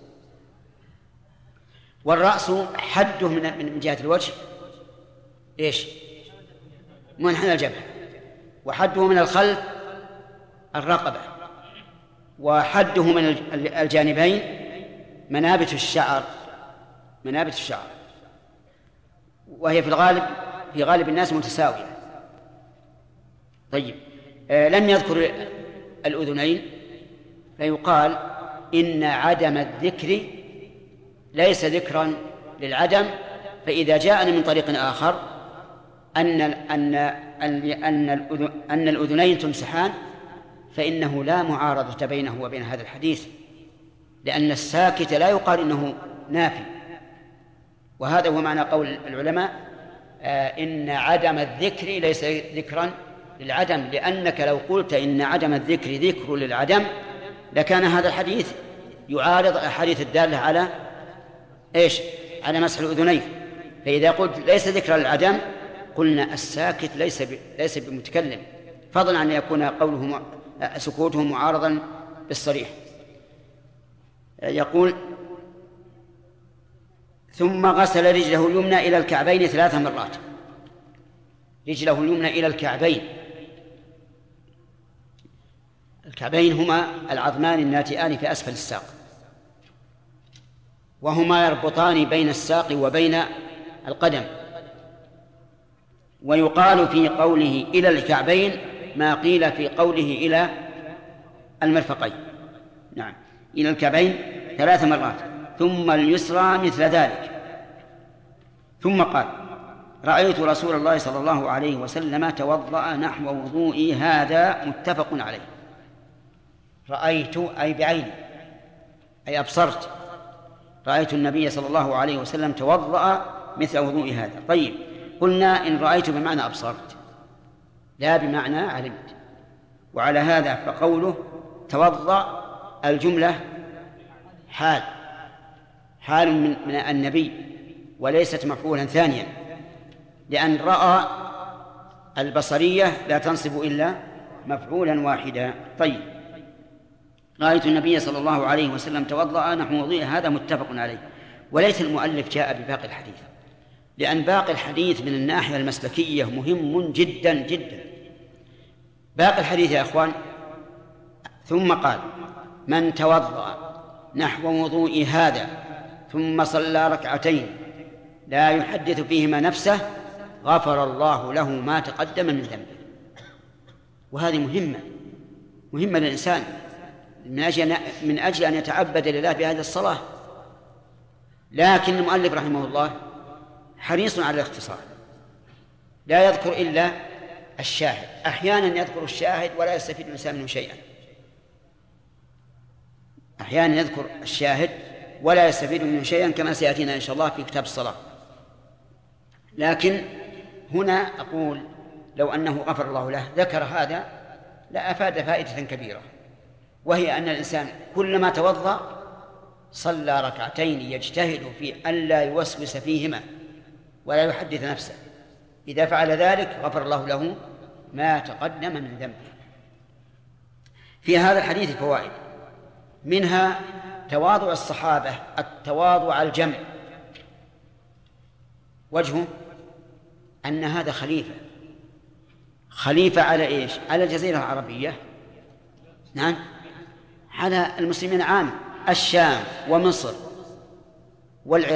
والرأس حده من جهة الوجه إيش؟ منحنى الجبهة، وحده من الخلف الرقبة، وحده من الجانبين منابت الشعر، منابت الشعر، وهي في غالب الناس متساوية. طيب، لم يذكر الأذنين، فيقال إن عدم الذكر ليس ذكرا للعدم، فإذا جاءنا من طريق آخر أن الأذنين تمسحان فإنه لا معارضة بينه وبين هذا الحديث، لأن الساكت لا يقال إنه نافي. وهذا هو معنى قول العلماء إن عدم الذكر ليس ذكرا للعدم، لأنك لو قلت إن عدم الذكر ذكر للعدم لكان هذا الحديث يعارض الأحاديث الدالة على إيش؟ على مسح الأذنين. فإذا قلت ليس ذكر للعدم قلنا الساكت ليس بمتكلم، فضلا عن يكون قوله سكوته معارضا بالصريح. يقول: ثم غسل رجله اليمنى إلى الكعبين 3 مرات. رجله اليمنى إلى الكعبين، الكعبين هما العظمان الناتئان في أسفل الساق، وهما يربطان بين الساق وبين القدم. ويقال في قوله إلى الكعبين ما قيل في قوله إلى المرفقين. نعم، إلى الكعبين 3 مرات، ثم اليسرى مثل ذلك. ثم قال: رأيت رسول الله صلى الله عليه وسلم توضأ نحو وضوئي هذا متفق عليه. رأيت أي بعيني، أي أبصرت، رأيت النبي صلى الله عليه وسلم توضأ مثل وضوئي هذا. طيب، قلنا إن رأيت بمعنى أبصرت لا بمعنى علمت، وعلى هذا فقوله توضأ الجملة حال من النبي وليست مفعولا ثانيا، لأن رأى البصرية لا تنصب إلا مفعولا واحدا. طيب، رأيت النبي صلى الله عليه وسلم توضأ نحو وضوئي هذا متفق عليه. وليس المؤلف جاء بباقي الحديث، لأن باقي الحديث من الناحية المسلكية مهم جدا جدا. باقي الحديث يا أخوان: ثم قال: من توضأ نحو وضوئي هذا ثم صلى 2 ركعتين لا يحدث فيهما نفسه غفر الله له ما تقدم من ذنبه. وهذه مهمة للإنسان من أجل أن يتعبد لله بهذه الصلاة. لكن المؤلف رحمه الله حريص على الاختصار، لا يذكر إلا الشاهد. أحيانا يذكر الشاهد ولا يستفيد الإنسان منه شيئا، أحيانا يذكر الشاهد ولا يستفيد منه شيئا، كما سيأتينا إن شاء الله في كتاب الصلاة. لكن هنا أقول لو أنه غفر الله له ذكر هذا لأفاد فائدة كبيرة، وهي أن الإنسان كلما توضأ صلى 2 ركعتين يجتهد في ألا يوسوس فيهما ولا يحدث نفسه. إذا فعل ذلك غفر الله له ما تقدم من ذنبه. في هذا الحديث فوائد، منها تواضع الصحابة، التواضع الجمع. وجهه أن هذا خليفة على إيش؟ على الجزيرة العربية، نعم، على المسلمين عام، الشام ومصر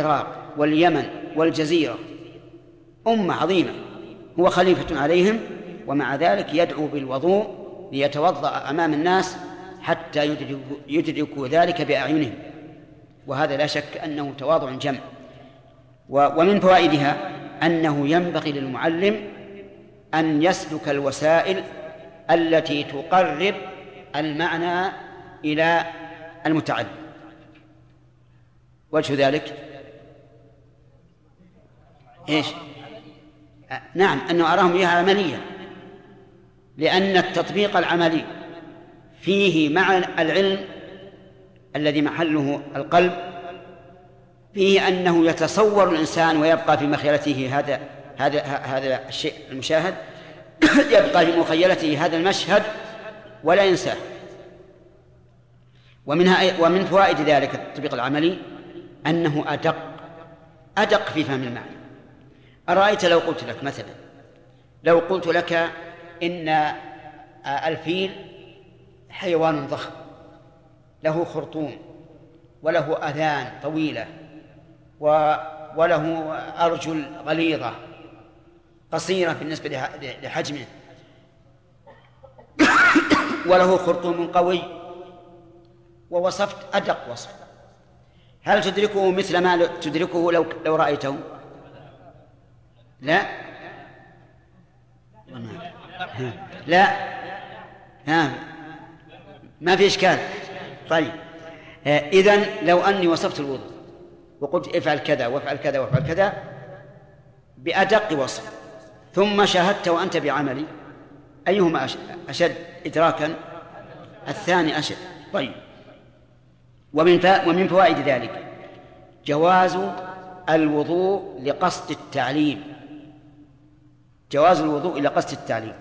والعراق واليمن والجزيرة، أمة عظيمة، هو خليفة عليهم ومع ذلك يدعو بالوضوء ليتوضأ أمام الناس حتى يدركوا ذلك بأعينهم، وهذا لا شك أنه تواضع جم. ومن فوائدها أنه ينبغي للمعلم أن يسلك الوسائل التي تقرب المعنى إلى المتعلم. وجه ذلك إيش؟ نعم، أنه أراهم إياها عملية، لأن التطبيق العملي فيه مع العلم الذي محله القلب، فيه أنه يتصور الإنسان ويبقى في مخيلته هذا الشيء المشاهد يبقى في مخيلته هذا المشهد ولا ينساه. ومن فوائد ذلك التطبيق العملي أنه أدق في فهم المعنى. أرأيت لو قلت لك مثلا، لو قلت لك إن الفيل حيوان ضخم له خرطوم وله أذان طويلة وله أرجل غليظة قصيرة بالنسبة لحجمه وله خرطوم قوي، ووصفت أدق وصف، هل تدركه مثل ما تدركه لو رأيته؟ لا لا، ما في إشكال. طيب، إذن لو أني وصفت الوضوء وقلت افعل كذا وافعل كذا وافعل كذا بأدق وصف، ثم شاهدت وأنت بعملي، أيهما أشد إدراكا؟ الثاني أشد. طيب، ومن فوائد ذلك جواز الوضوء لقصد التعليم، جواز الوضوء إلى قصد التعليم.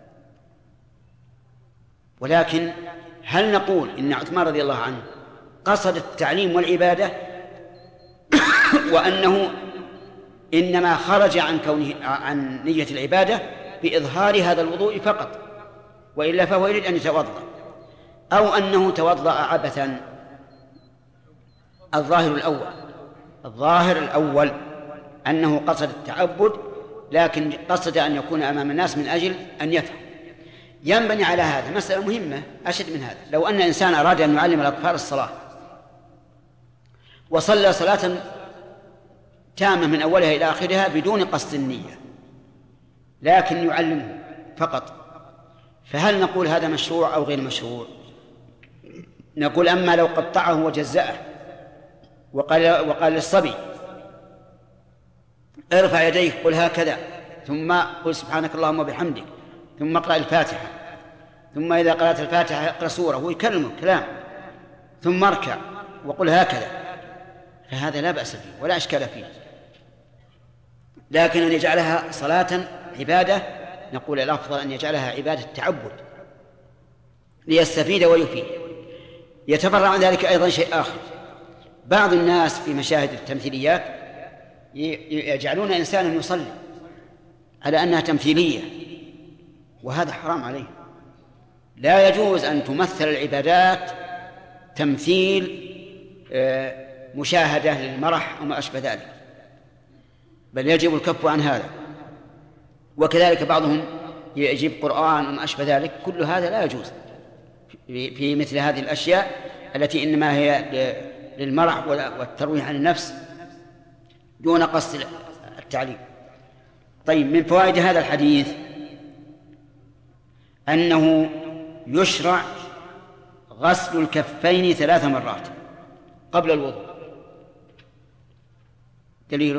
ولكن هل نقول إن عثمان رضي الله عنه قصد التعليم والعبادة وأنه إنما خرج عن نية العبادة بإظهار هذا الوضوء فقط، وإلا فهو يريد أن يتوضأ، أو أنه توضأ عبثا؟ الظاهر الأول أنه قصد التعبد، لكن قصد أن يكون أمام الناس من أجل أن يفهم. ينبني على هذا مسألة مهمة أشد من هذا. لو أن إنسان أراد أن يعلم الأطفال الصلاة وصلى صلاة تامة من أولها إلى آخرها بدون قصد النية، لكن يعلمه فقط، فهل نقول هذا مشروع أو غير مشروع؟ نقول أما لو قطعه وجزأه وقال للصبي ارفع يديك قل هكذا، ثم قل سبحانك اللهم وبحمدك، ثم اقرأ الفاتحة، ثم إذا قرأت الفاتحة اقرأ سورة ويكلمه كلام، ثم اركع وقل هكذا، فهذا لا بأس فيه ولا إشكال فيه. لكن أن يجعلها صلاة عبادة نقول الأفضل أن يجعلها عبادة تعبد ليستفيد ويفيد. يتفرع عن ذلك أيضا شيء آخر، بعض الناس في مشاهد التمثيليات يجعلون إنسانا يصلي على أنها تمثيلية، وهذا حرام عليه. لا يجوز أن تمثل العبادات تمثيل مشاهدة للمرح وما أشبه ذلك، بل يجب الكف عن هذا. وكذلك بعضهم يجيب قرآن وما أشبه ذلك، كل هذا لا يجوز في مثل هذه الأشياء التي إنما هي للمرح والترويح عن النفس دون قصد التعليم. طيب، من فوائد هذا الحديث أنه يشرع غسل الكفين 3 مرات قبل الوضوء. دليله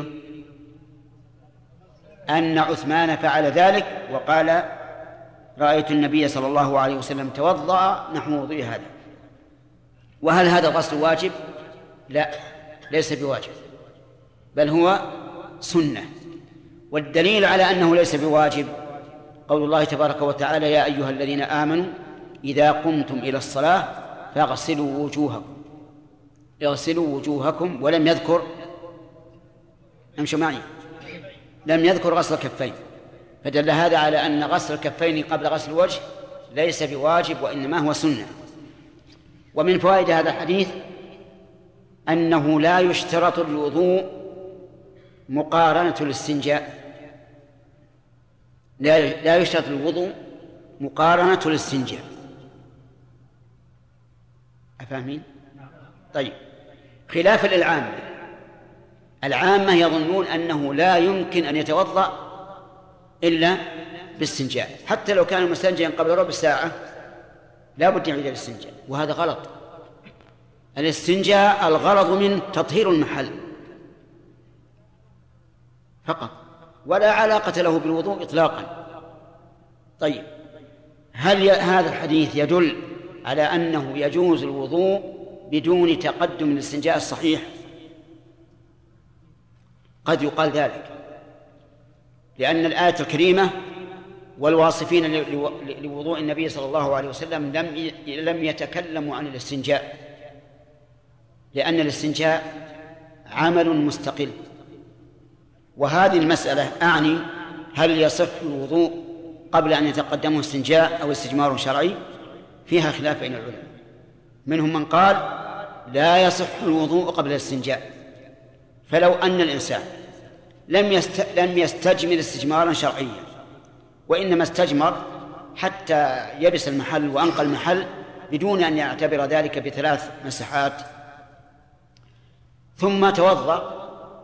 أن عثمان فعل ذلك وقال رأيت النبي صلى الله عليه وسلم توضأ نحو وضوء هذا. وهل هذا الغسل واجب؟ لا، ليس بواجب، بل هو سنة. والدليل على أنه ليس بواجب قول الله تبارك وتعالى يا أيها الذين آمنوا إذا قمتم إلى الصلاة فاغسلوا وجوهكم، اغسلوا وجوهكم، ولم يذكر، امشوا معي، لم يذكر غسل الكفين، فدل هذا على أن غسل الكفين قبل غسل الوجه ليس بواجب وإنما هو سنة. ومن فوائد هذا الحديث أنه لا يشترط الوضوء مقارنة الاستنجاء، لا يشترط الوضوء مقارنة الاستنجاء. أفهمين؟ طيب، خلافا للعامة. العامة يظنون أنه لا يمكن أن يتوضأ إلا باستنجاء، حتى لو كان مستنجيا قبل ربع ساعة لا بد يعيد الاستنجاء، وهذا غلط. الاستنجاء الغرض من تطهير المحل فقط، ولا علاقة له بالوضوء إطلاقا. طيب، هل هذا الحديث يدل على أنه يجوز الوضوء بدون تقدم الاستنجاء الصحيح؟ قد يقال ذلك، لأن الآية الكريمة والواصفين لوضوء النبي صلى الله عليه وسلم لم يتكلموا عن الاستنجاء، لأن الاستنجاء عمل مستقل. وهذه المسألة أعني هل يصح الوضوء قبل أن يتقدمه استنجاء أو استجمار شرعي؟ فيها خلاف بين العلماء. منهم من قال لا يصح الوضوء قبل الاستنجاء، فلو أن الإنسان لم يستجمر استجمارا شرعيا، وإنما استجمر حتى يبس المحل وأنقى المحل بدون أن يعتبر ذلك بثلاث مسحات، ثم توضأ،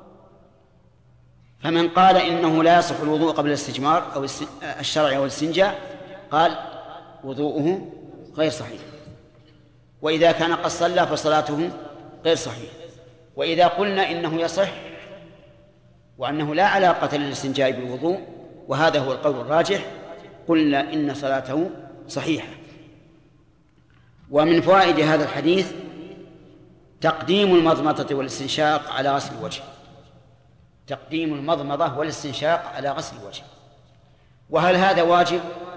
فمن قال إنه لا يصح الوضوء قبل الاستجمار أو الشرعي أو الاستنجاء قال وضوءه غير صحيح. وإذا كان قد صلى فصلاته غير صحيح. وإذا قلنا إنه يصح وأنه لا علاقة للاستنجاء بالوضوء، وهذا هو القول الراجح، قلنا إن صلاته صحيحة. ومن فوائد هذا الحديث تقديم المضمضة والاستنشاق على غسل الوجه، تقديم المضمضة والاستنشاق على غسل الوجه. وهل هذا واجب؟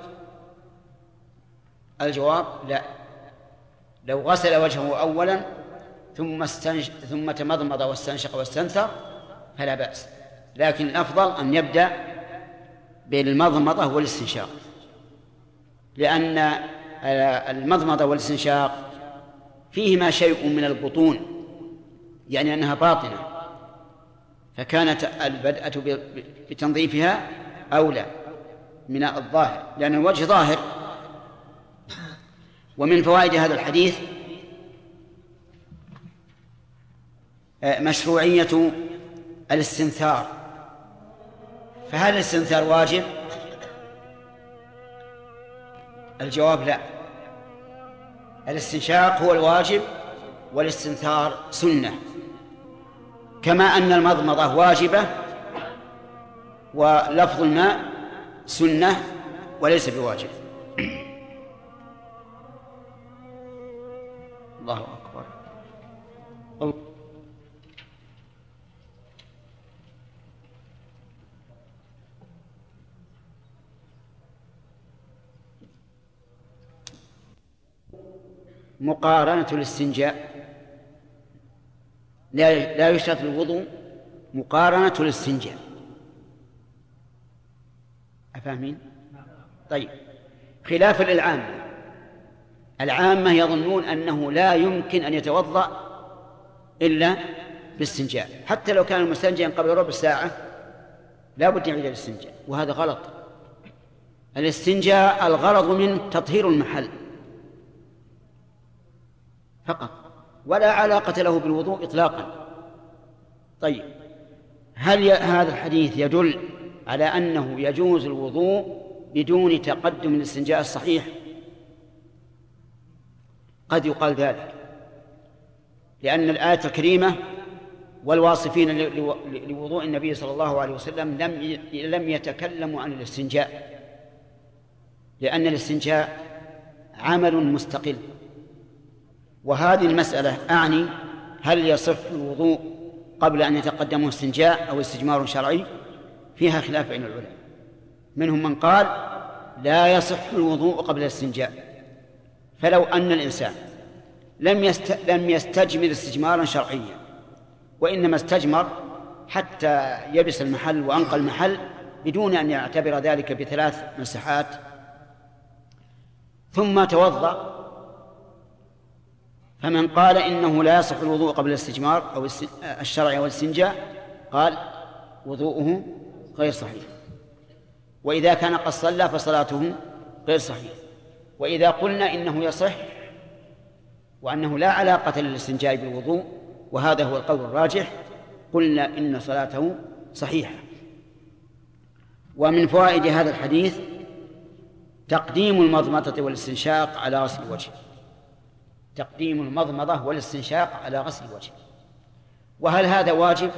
الجواب لا. لو غسل وجهه أولا ثم تمضمض واستنشق واستنثر فلا بأس، لكن الأفضل أن يبدأ بالمضمضة والاستنشاق، لأن المضمضة والاستنشاق فيهما شيء من البطون، يعني أنها باطنة، فكانت البدءة بتنظيفها أولى من الظاهر، لأن الوجه ظاهر. ومن فوائد هذا الحديث مشروعية الاستنثار. فهل الاستنثار واجب؟ الجواب لا. الاستنشاق هو الواجب والاستنثار سنة، كما أن المضمضة واجبة ولفظ الماء سنة وليس بواجب. الله أكبر. مقارنة الاستنجاء، لا يشترط الوضوء مقارنة الاستنجاء. أفهمين؟ طيب، خلافا للعامة. العامة يظنون أنه لا يمكن أن يتوضأ إلا باستنجاء، حتى لو كان المستنجيا قبل ربع ساعة لا بد يعيد الاستنجاء، وهذا غلط. الاستنجاء الغرض من تطهير المحل فقط، ولا علاقة له بالوضوء إطلاقا. طيب، هل هذا الحديث يدل على أنه يجوز الوضوء بدون تقدم الاستنجاء الصحيح؟ قد يقال ذلك، لأن الآية الكريمة والواصفين لوضوء النبي صلى الله عليه وسلم لم يتكلموا عن الاستنجاء، لأن الاستنجاء عمل مستقل. وهذه المسألة أعني هل يصح الوضوء قبل أن يتقدمه استنجاء أو استجمار شرعي؟ فيها خلاف بين العلماء. منهم من قال لا يصح الوضوء قبل الاستنجاء، فلو أن الإنسان لم يستجمر استجمارا شرعيا، وإنما استجمر حتى يبس المحل وأنقى المحل بدون أن يعتبر ذلك بثلاث مسحات، ثم توضأ، فمن قال إنه لا يصح الوضوء قبل الاستجمار أو الشرعي أو الاستنجاء قال وضوءه غير صحيح. وإذا كان قد صلى فصلاته غير صحيحة. وإذا قلنا إنه يصح وأنه لا علاقة للاستنجاء بالوضوء، وهذا هو القول الراجح، قلنا إن صلاته صحيحة. ومن فوائد هذا الحديث تقديم المضمضة والاستنشاق على غسل الوجه، تقديم المضمضة والاستنشاق على غسل الوجه. وهل هذا واجب؟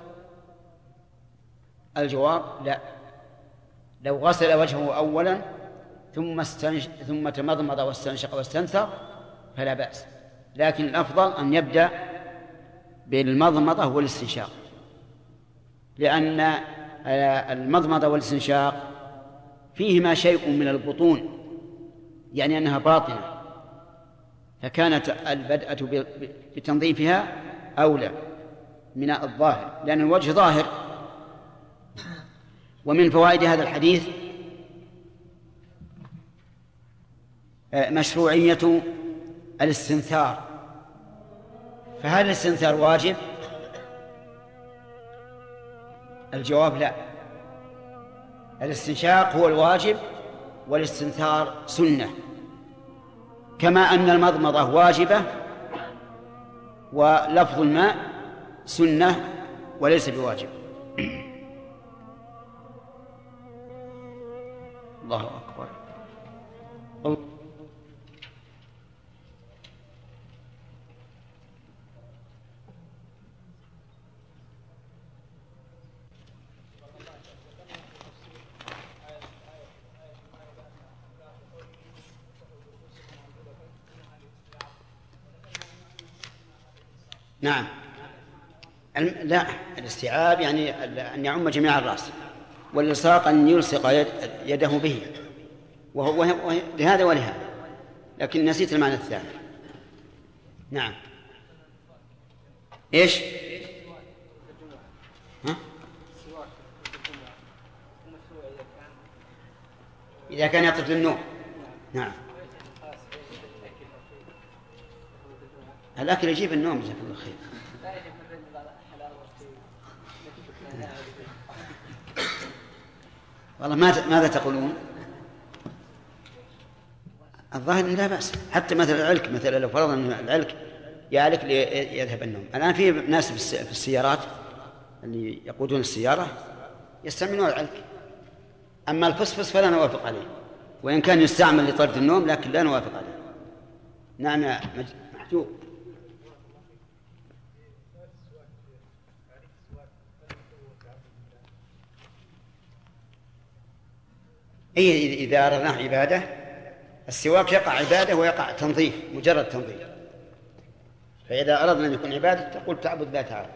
الجواب لا. لو غسل وجهه أولا ثم تمضمض واستنشق واستنثر فلا بأس، لكن الأفضل أن يبدأ بالمضمضة والاستنشاق، لأن المضمضة والاستنشاق فيهما شيء من البطون، يعني أنها باطنة، فكانت البدءة بتنظيفها أولى من الظاهر، لأن الوجه ظاهر. ومن فوائد هذا الحديث مشروعية الاستنثار. فهل الاستنثار واجب؟ الجواب لا. الاستنشاق هو الواجب والاستنثار سنة، كما أن المضمضة واجبة ولفظ الماء سنة وليس بواجب. الله أكبر. نعم. لا، الاستيعاب يعني أن يعم جميع الرأس، والإلصاق أن يلصق يده به، وهو لهذا ولهذا، لكن نسيت المعنى الثاني. نعم. إيش؟ ها؟ إذا كان يطلب للنوم. نعم. الأكل يجيب النوم، جزاك الله خير. والله ماذا تقولون؟ الظاهر لا بأس، حتى مثل العلك، مثلا لو فرضنا أن العلك يعلك ليذهب النوم. الآن في ناس في السيارات اللي يقودون السيارة يستعملون العلك، أما الفسفس فلا نوافق عليه، وإن كان يستعمل لطرد النوم لكن لا نوافق عليه. نعم يا محجوب. إذا أردنا عبادة، السواك يقع عبادة ويقع تنظيف، مجرد تنظيف. فإذا أردنا أن يكون عبادة تقول تعبد الله تعالى.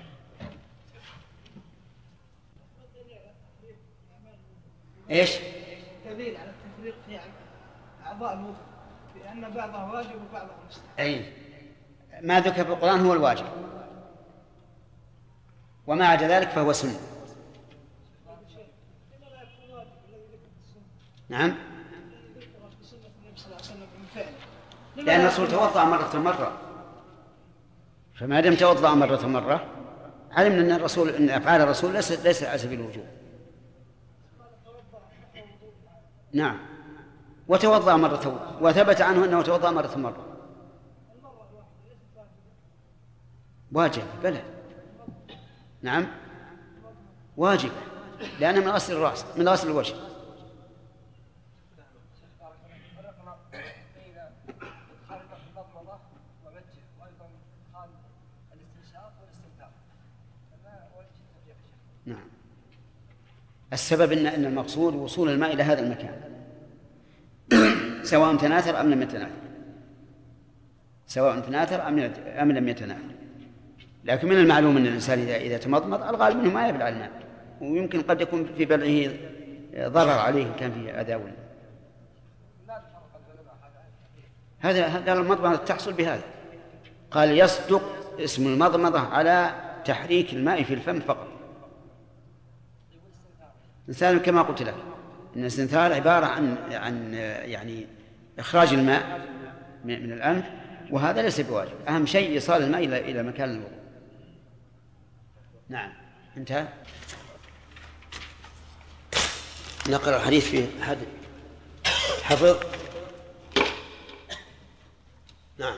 إيش؟ دليل على التفريق في أعضاء الوضوء، لأن بعضها واجب وبعضها مستحب. أي ما ذكر في القرآن هو الواجب، وما عدا ذلك فهو سنة. نعم. لأن الرسول توضأ مرة، فما دام توضأ مرة علمنا أن أفعال الرسول ليس على سبيل الوجوب. نعم. وتوضأ مرة، وثبت عنه أنه توضأ مرة. واجب بلى. نعم واجب، لأنه من أصل الرأس، من أصل الوجه. نعم. السبب أن المقصود وصول الماء إلى هذا المكان سواء تناثر أم لم يتناثر، لكن من المعلوم أن الإنسان إذا تمضمض الغالب منه ما يبلع الماء، ويمكن قد يكون في بلعه ضرر عليه كان فيه أذى. هذا المضمضة تحصل بهذا. قال يصدق اسم المضمضة على تحريك الماء في الفم فقط. الإنسان كما قلت لك إن الاستنثار عبارة عن يعني إخراج الماء من الأنف، وهذا ليس بواجب. أهم شيء إيصال الماء إلى مكان الوضوء. نعم انتهى. نقرأ الحديث فيه أحد حفظ؟ نعم.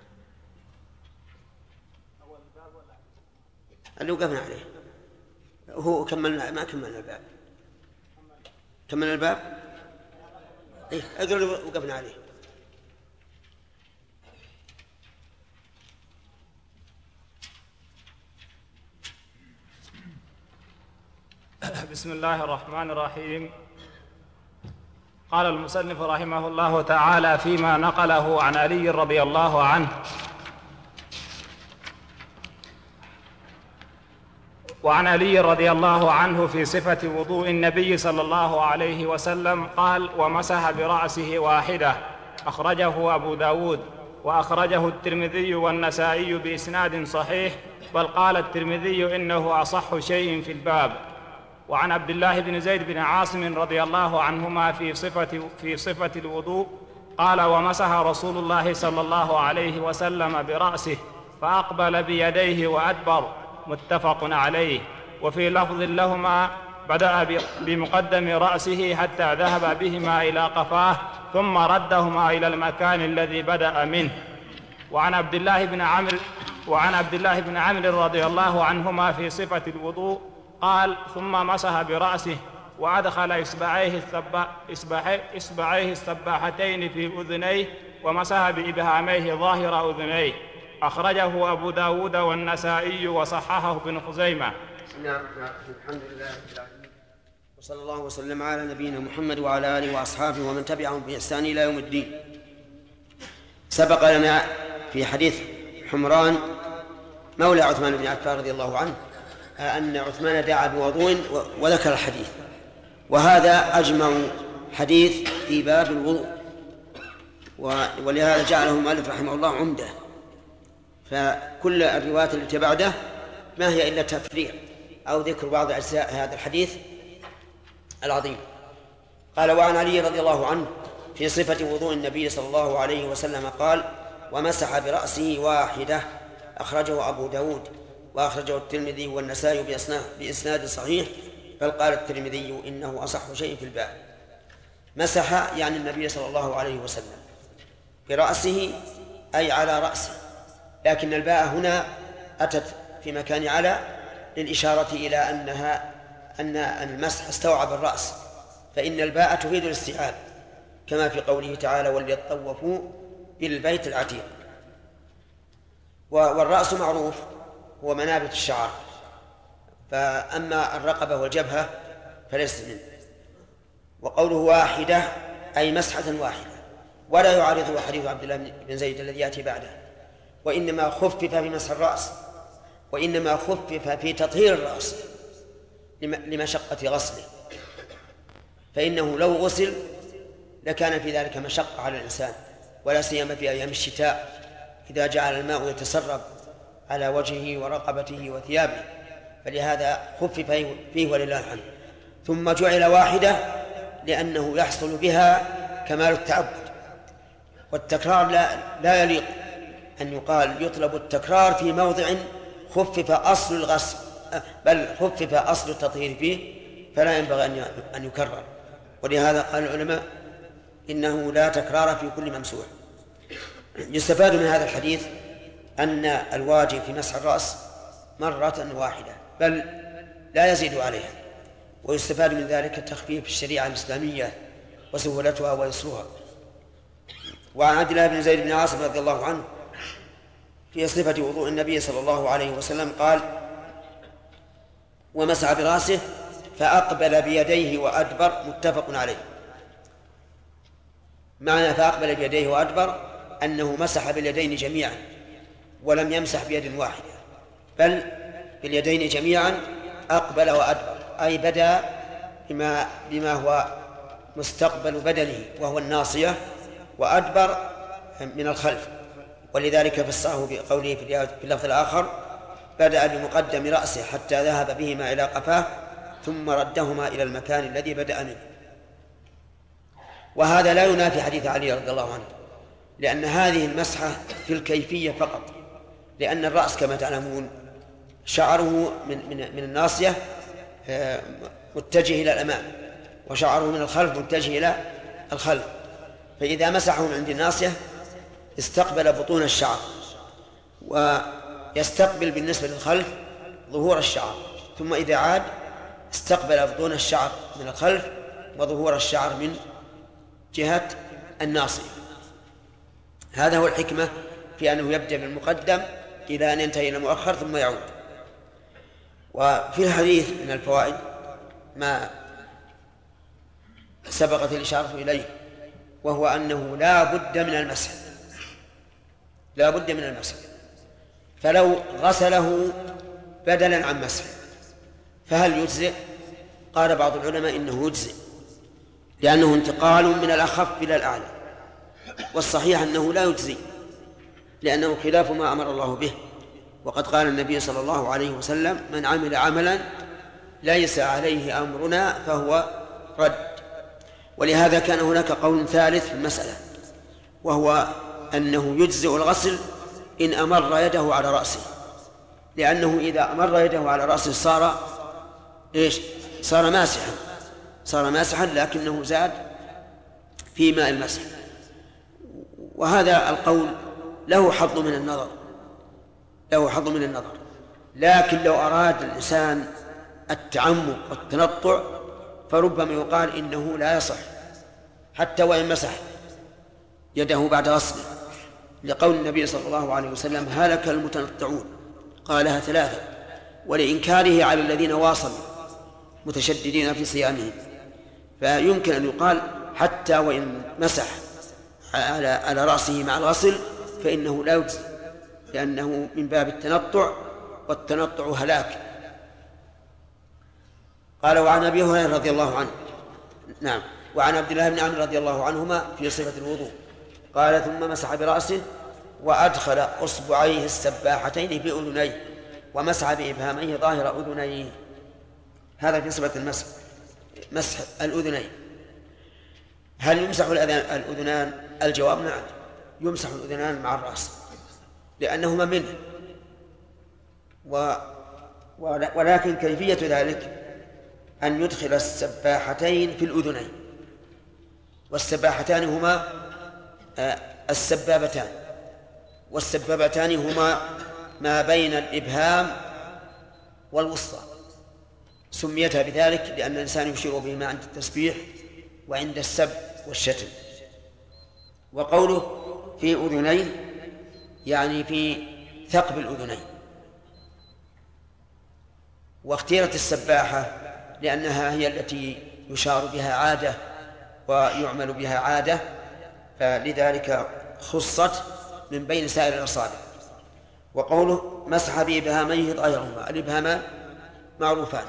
اللي وقفنا عليه هو كملنا، ما كملنا الباب. كملنا الباب؟ إيه أقرأ اللي وقفنا عليه. بسم الله الرحمن الرحيم. قال المصنف رحمه الله تعالى فيما نقله عن علي رضي الله عنه: وعن علي رضي الله عنه في صفة وضوء النبي صلى الله عليه وسلم قال: ومسح برأسه واحدة. أخرجه أبو داود وأخرجه الترمذي والنسائي بإسناد صحيح، بل قال الترمذي إنه أصح شيء في الباب. وعن عبد الله بن زيد بن عاصم رضي الله عنهما في صفة الوضوء قال: ومسح رسول الله صلى الله عليه وسلم برأسه فأقبل بيديه وأدبر، متفق عليه. وفي لفظ لهما: بدأ بمقدم رأسه حتى ذهب بهما إلى قفاه ثم ردهما إلى المكان الذي بدأ منه. وعن عبد الله بن عمرو رضي الله عنهما في صفة الوضوء قال: ثم مسح برأسه وأدخل إصبعيه السباحتين في أذنيه ومسح بإبهاميه ظاهر أذنيه. أخرجه أبو داود والنسائي وصححه ابن خزيمة. نعم. الحمد لله رب العالمين، وصلى الله وسلم على نبينا محمد وعلى آله وأصحابه ومن تبعهم بإحسان إلى يوم الدين. سبق لنا في حديث حمران مولى عثمان بن عفان رضي الله عنه أن عثمان دعا بوضوء وذكر الحديث، وهذا أجمع حديث في باب الوضوء، ولهذا جعله المؤلف رحمه الله عمدة. فكل الروايات التي بعده ما هي إلا تفريع أو ذكر بعض أجزاء هذا الحديث العظيم. قال: وعن علي رضي الله عنه في صفة وضوء النبي صلى الله عليه وسلم قال: ومسح برأسه واحدة. أخرجه أبو داود وأخرجه الترمذي والنسائي بإسناد صحيح، بل قال الترمذي إنه أصح شيء في الباب. مسح يعني النبي صلى الله عليه وسلم برأسه أي على رأسه، لكن الباء هنا أتت في مكان على للإشارة إلى أن المسح استوعب الرأس، فإن الباء تفيد الاستيعاب، كما في قوله تعالى: وليطوفوا بالبيت العتيق. والرأس معروف هو منابت الشعر، فأما الرقبة والجبهة فليس منه. وقوله واحدة أي مسحة واحدة، ولا يعارضه حديث عبد الله بن زيد الذي يأتي بعده، وإنما خفف في مسح الرأس، وإنما خفف في تطهير الرأس لمشقة غسله، فإنه لو غسل لكان في ذلك مشقة على الإنسان، ولا سيما في أيام الشتاء إذا جعل الماء يتسرب على وجهه ورقبته وثيابه، فلهذا خفف فيه ولله الحمد. ثم جعل واحدة لأنه يحصل بها كمال التعبد، والتكرار لا يليق أن يقال يطلب التكرار في موضع خفف أصل الغسل، بل خفف أصل التطهير فيه، فلا ينبغي أن يكرر. ولهذا قال العلماء إنه لا تكرار في كل ممسوح. يستفاد من هذا الحديث أن الواجب في مسح الرأس مرة واحدة، بل لا يزيد عليها. ويستفاد من ذلك التخفيف في الشريعة الإسلامية وسهولتها ويسرها. وعن عبد الله بن زيد بن عاصم رضي الله عنه في صفة وضوء النبي صلى الله عليه وسلم قال: ومسح برأسه فأقبل بيديه وأدبر، متفق عليه. معنى فأقبل بيديه وأدبر أنه مسح باليدين جميعا، ولم يمسح بيد واحدة، بل باليدين جميعا أقبل وأدبر، أي بدأ بما هو مستقبل بدنه وهو الناصية، وأدبر من الخلف. ولذلك فسره بقوله في اللفظ الآخر: بدأ بمقدم رأسه حتى ذهب بهما إلى قفاه ثم ردهما إلى المكان الذي بدأ منه. وهذا لا ينافي حديث علي رضي الله عنه، لأن هذه المسحة في الكيفية فقط، لأن الرأس كما تعلمون شعره من الناصية متجه إلى الأمام، وشعره من الخلف متجه إلى الخلف، فإذا مسحه من عند الناصية استقبل بطون الشعر، ويستقبل بالنسبة للخلف ظهور الشعر، ثم إذا عاد استقبل بطون الشعر من الخلف وظهور الشعر من جهة الناصية. هذا هو الحكمة في أنه يبدأ بالمقدم إلى أن ينتهي إلى المؤخر ثم يعود. وفي الحديث من الفوائد ما سبقت الإشارة إليه، وهو أنه لا بد من المسح، لا بد من المسح. فلو غسله بدلا عن مسح فهل يجزئ؟ قال بعض العلماء إنه يجزئ، لأنه انتقال من الأخف إلى الأعلى، والصحيح أنه لا يجزي، لأنه خلاف ما أمر الله به. وقد قال النبي صلى الله عليه وسلم: من عمل عملا ليس عليه أمرنا فهو رد. ولهذا كان هناك قول ثالث في المسألة، وهو أنه يجزئ الغسل إن أمر يده على رأسه، لأنه إذا أمر يده على رأسه صار ماسحا لكنه زاد في ماء المسح. وهذا القول له حظ من النظر، لكن لو أراد الإنسان التعمق والتنطع فربما يقال إنه لا يصح حتى وإن مسح يده بعد غسله، لقول النبي صلى الله عليه وسلم: هلك المتنطعون، قالها 3، ولإنكاره على الذين واصلوا متشددين في صيامهم. فيمكن أن يقال حتى وإن مسح على رأسه مع الغسل فإنه لا يجزي، لأنه من باب التنطع، والتنطع هلاك. قال: وعن أبي هريرة رضي الله عنه، نعم، وعن عبد الله بن عمرو رضي الله عنهما في صفة الوضوء قال: ثم مسح برأسه وأدخل أصبعيه السباحتين في أذنيه ومسح بإبهاميه ظاهر أذنيه. هذا في صفة المسح، مسح الأذنين. هل يمسح الأذنان؟ الجواب: نعم، يمسح الأذنان مع الرأس لأنهما منه، ولكن كيفية ذلك أن يدخل السباحتين في الأذنين، والسباحتان هما والسبابتان هما ما بين الإبهام والوسطى، سميتها بذلك لأن الإنسان يشير بهما عند التسبيح وعند السب والشتم. وقوله في أذنين يعني في ثقب الأذنين. واختيرت السباحة لأنها هي التي يشار بها عادة ويعمل بها عادة، فلذلك خصت من بين سائر الأصابع. وقوله مسح بإبهاميه ظاهرهما، الإبهامان معروفان،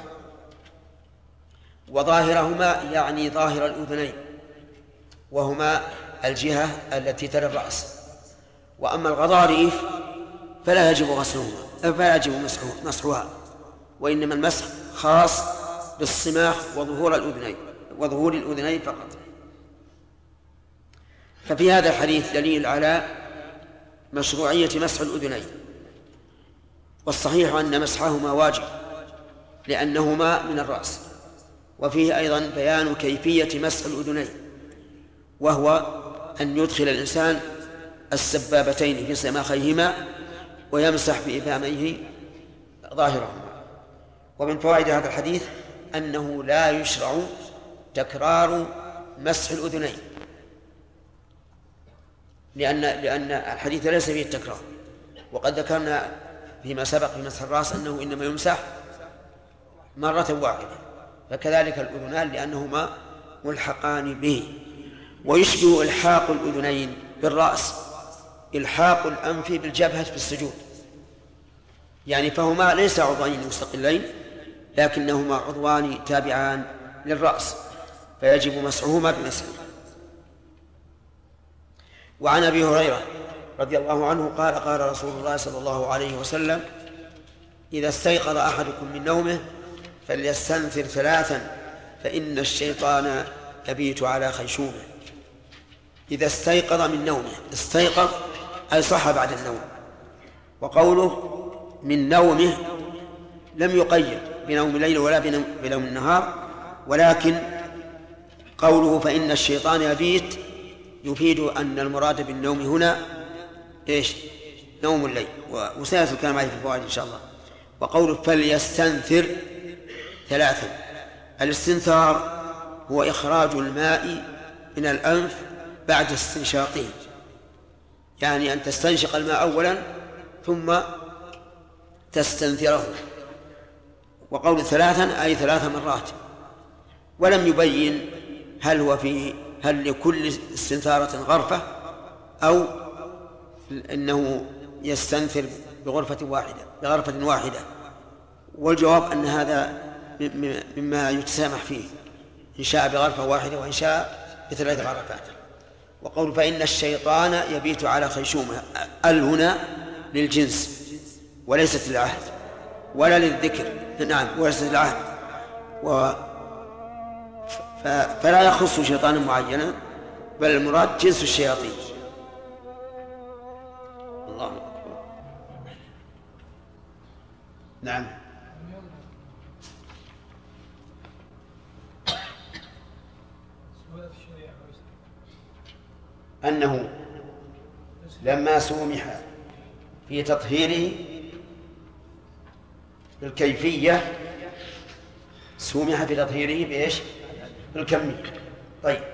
وظاهرهما يعني ظاهر الأذنين، وهما الجهة التي تلي الرأس. وأما الغضاريف فلا يجب غسلهما، فلا يجب مسحها، وإنما المسح خاص بالصماخ وظهور الأذنين فقط. ففي هذا الحديث دليل على مشروعية مسح الأذنين، والصحيح أن مسحهما واجب لأنهما من الرأس. وفيه أيضا بيان كيفية مسح الأذنين، وهو أن يدخل الإنسان السبابتين في صماخيهما ويمسح بإبهاميه ظاهرهما. ومن فوائد هذا الحديث أنه لا يشرع تكرار مسح الأذنين، لأن الحديث ليس فيه التكرار. وقد ذكرنا فيما سبق في مسح الرأس أنه إنما يمسح مرة واحدة، فكذلك الأذنان لأنهما ملحقان به. ويشبه إلحاق الأذنين بالرأس إلحاق الأنف بالجبهة في السجود، يعني فهما ليس عضوين مستقلين لكنهما عضوان تابعان للرأس، فيجب مسحهما بمسحه. وعن أبي هريرة رضي الله عنه قال: قال رسول الله صلى الله عليه وسلم: إذا استيقظ أحدكم من نومه فليستنثر 3 فإن الشيطان يبيت على خيشومه. إذا استيقظ من نومه، استيقظ أي صحى بعد النوم. وقوله من نومه لم يقيد بنوم الليل ولا بنوم النهار، ولكن قوله فإن الشيطان يبيت يفيد أن المراد بالنوم هنا إيش؟ نوم الليل، وسيأتي الكلام عليه في الفوائد إن شاء الله. وقوله فليستنثر 3. الاستنثار هو إخراج الماء من الأنف بعد استنشاقه، يعني أن تستنشق الماء أولا ثم تستنثره. وقول 3 أي 3 مرات، ولم يبين هل لكل استنثارة غرفة أو إنه يستنثر بغرفة واحدة. والجواب أن هذا مما يتسامح فيه، إن شاء بغرفة واحدة وإن شاء ب3 غرفات. وقول فإن الشيطان يبيت على خيشومه، هنا للجنس وليست للعهد ولا للذكر، نعم وليست للعهد، فلا يخص شيطانا معينا، بل المراد جنس الشياطين. الله أكبر. نعم. أنه لما سومح في تطهيره بالكيفية سومح في تطهيره بإيش؟ بالكمية. طيب،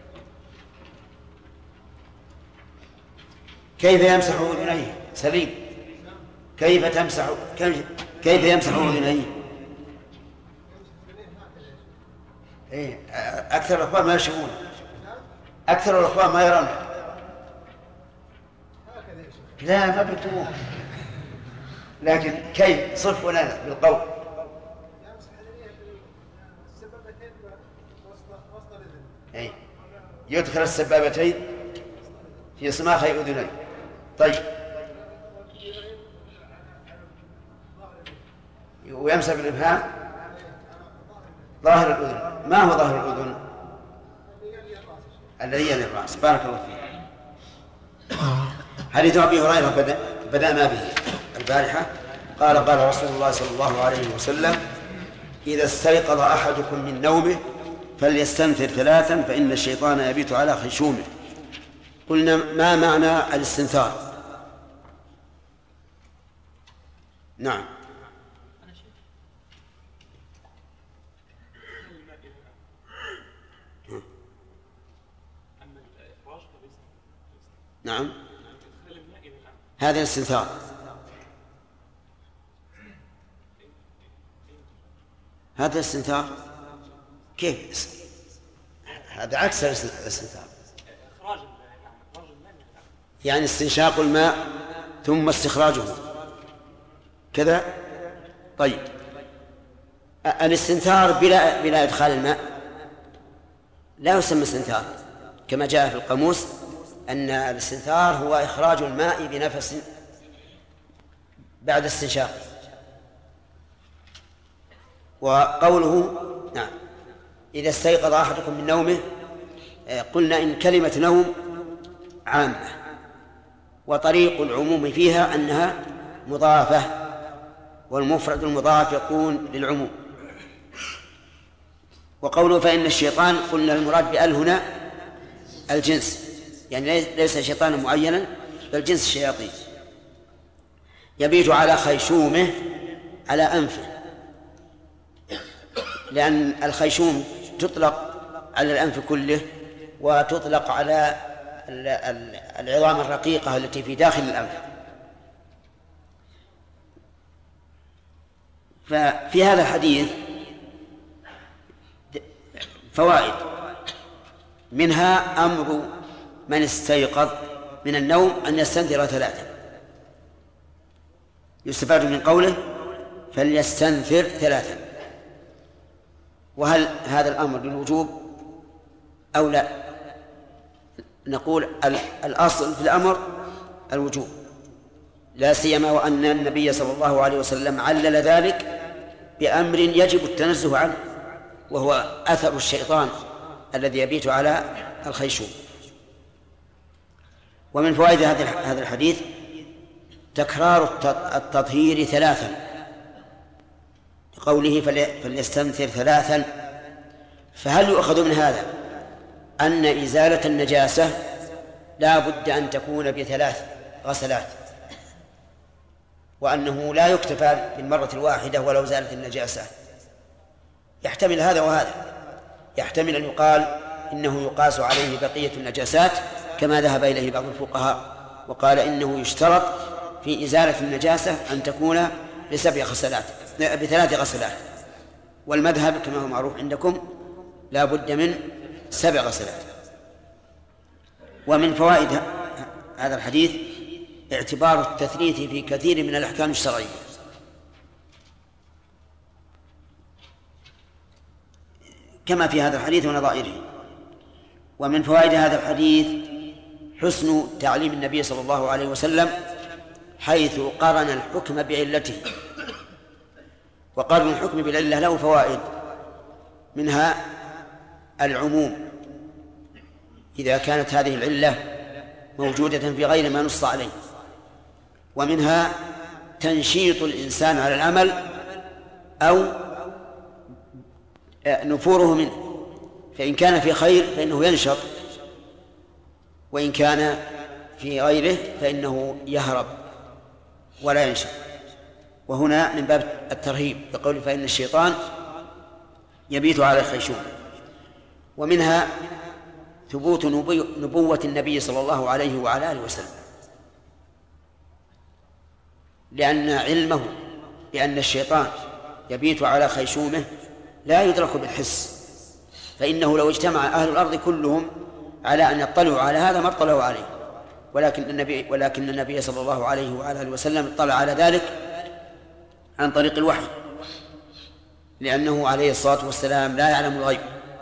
كيف يمسح أذنيه؟ سليم، كيف يمسح أذنيه؟ أكثر الأخوان ما يشوفون، أكثر الأخوان ما يرون. لا ما بيكتبون، لكن كيف صف لنا بالقول. يدخل السبابتين في صماخي أذنيه. طيب، ويمسح بالإبهام ظاهر الأذن. ما هو ظاهر الأذن؟ الذي يلي الرأس. بارك الله فيك. حديث أبي هريرة بدأنا به البارحة. قال رسول الله صلى الله عليه وسلم: إذا استيقظ أحدكم من نومه فليستنثر 3 فإن الشيطان يبيت على خيشومه. قلنا ما معنى الاستنثار؟ نعم. نعم، هذا الاستنثار. هذا الاستنثار كيف؟ هذا عكس الاستنثار، يعني استنشاق الماء ثم استخراجه كذا. طيب، الاستنثار بلا إدخال الماء لا يسمى استنثار، كما جاء في القاموس أن الاستنثار هو إخراج الماء بنفس بعد استنشاق. وقوله نعم إذا استيقظ أحدكم من نومه، قلنا إن كلمة نوم عامة، وطريق العموم فيها أنها مضافة، والمفرد المضاف يكون للعموم. وقوله فإن الشيطان، قلنا المراد بأل هنا الجنس، يعني ليس شيطانا معينا بل جنس الشياطين. يبيت على خيشومه، على أنفه، لأن الخيشوم تطلق على الأنف كله، وتطلق على العظام الرقيقة التي في داخل الأنف. ففي هذا الحديث فوائد، منها أمر من استيقظ من النوم أن يستنثر 3. يستفاد من قوله فليستنثر 3. وهل هذا الأمر للوجوب أو لا؟ نقول الأصل في الأمر الوجوب، لا سيما وأن النبي صلى الله عليه وسلم علل ذلك بأمر يجب التنزه عنه، وهو أثر الشيطان الذي يبيت على الخيشوم. ومن فوائد هذا الحديث تكرار التطهير 3، قوله فليستنثر 3. فهل يؤخذ من هذا أن إزالة النجاسة لا بد أن تكون ب3 غسلات، وأنه لا يكتفى بالمرة الواحدة ولو زالت النجاسة. يحتمل هذا وهذا، يحتمل أن يقال إنه يقاس عليه بقية النجاسات كما ذهب إليه بعض الفقهاء وقال إنه يشترط في إزالة النجاسة أن تكون ب3 غسلات، والمذهب كما هو معروف عندكم لا بد من 7 غسلات. ومن فوائد هذا الحديث اعتبار التثليث في كثير من الأحكام الشرعية، كما في هذا الحديث ونظائره. ومن فوائد هذا الحديث حسن تعليم النبي صلى الله عليه وسلم حيث قرن الحكم بعلته، وقرن الحكم بالعلة له فوائد، منها العموم إذا كانت هذه العلة موجودة في غير ما نص عليه، ومنها تنشيط الإنسان على العمل أو نفوره منه، فإن كان في خير فإنه ينشط، وإن كان في غيره فإنه يهرب ولا ينشط. وهنا من باب الترهيب بقول فإن الشيطان يبيت على الخيشوم. ومنها ثبوت نبوة النبي صلى الله عليه وعلى آله وسلم، لأن علمه بأن الشيطان يبيت على خيشومه لا يدرك بالحس، فإنه لو اجتمع أهل الأرض كلهم على أن يطلعوا على هذا ما اطلعوا عليه، ولكن النبي صلى الله عليه وعلى آله وسلم اطلع على ذلك عن طريق الوحي، لأنه عليه الصلاة والسلام لا يعلم الغيب.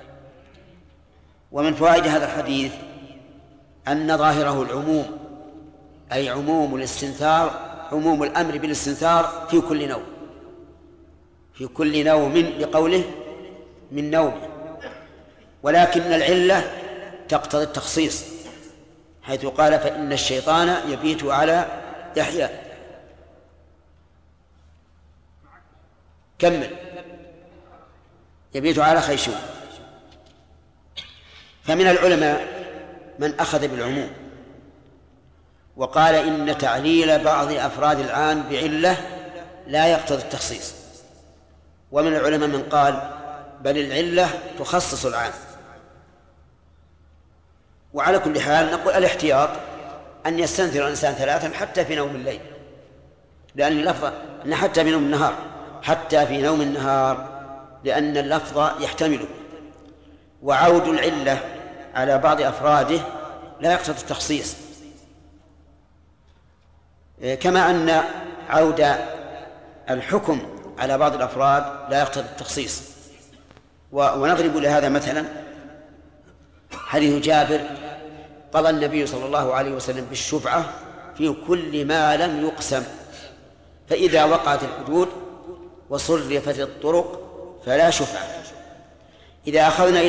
ومن فوائد هذا الحديث أن ظاهره العموم، أي عموم الاستنثار، عموم الأمر بالاستنثار في كل نوم، في كل نوم، لقوله من نوم، ولكن العلة تقتضي التخصيص، حيث قال فإن الشيطان يبيت على يحيى. كمل. يبيت على خيشوم. فمن العلماء من أخذ بالعموم وقال إن تعليل بعض أفراد العام بعلة لا يقتضي التخصيص، ومن العلماء من قال بل العلة تخصص العام. وعلى كل حال نقول الاحتياط أن يستنثر الإنسان 3 حتى في نوم الليل، لأن اللفظ أن حتى في نوم النهار، حتى في نوم النهار، لأن اللفظ يحتمله. وعود العلة على بعض أفراده لا يقتضي التخصيص، كما أن عود الحكم على بعض الأفراد لا يقتضي التخصيص. ونضرب لهذا مثلا حديث جابر: قضى النبي صلى الله عليه وسلم بالشفعة في كل ما لم يقسم، فإذا وقعت الحدود وصرفت الطرق فلا شفعة. إذا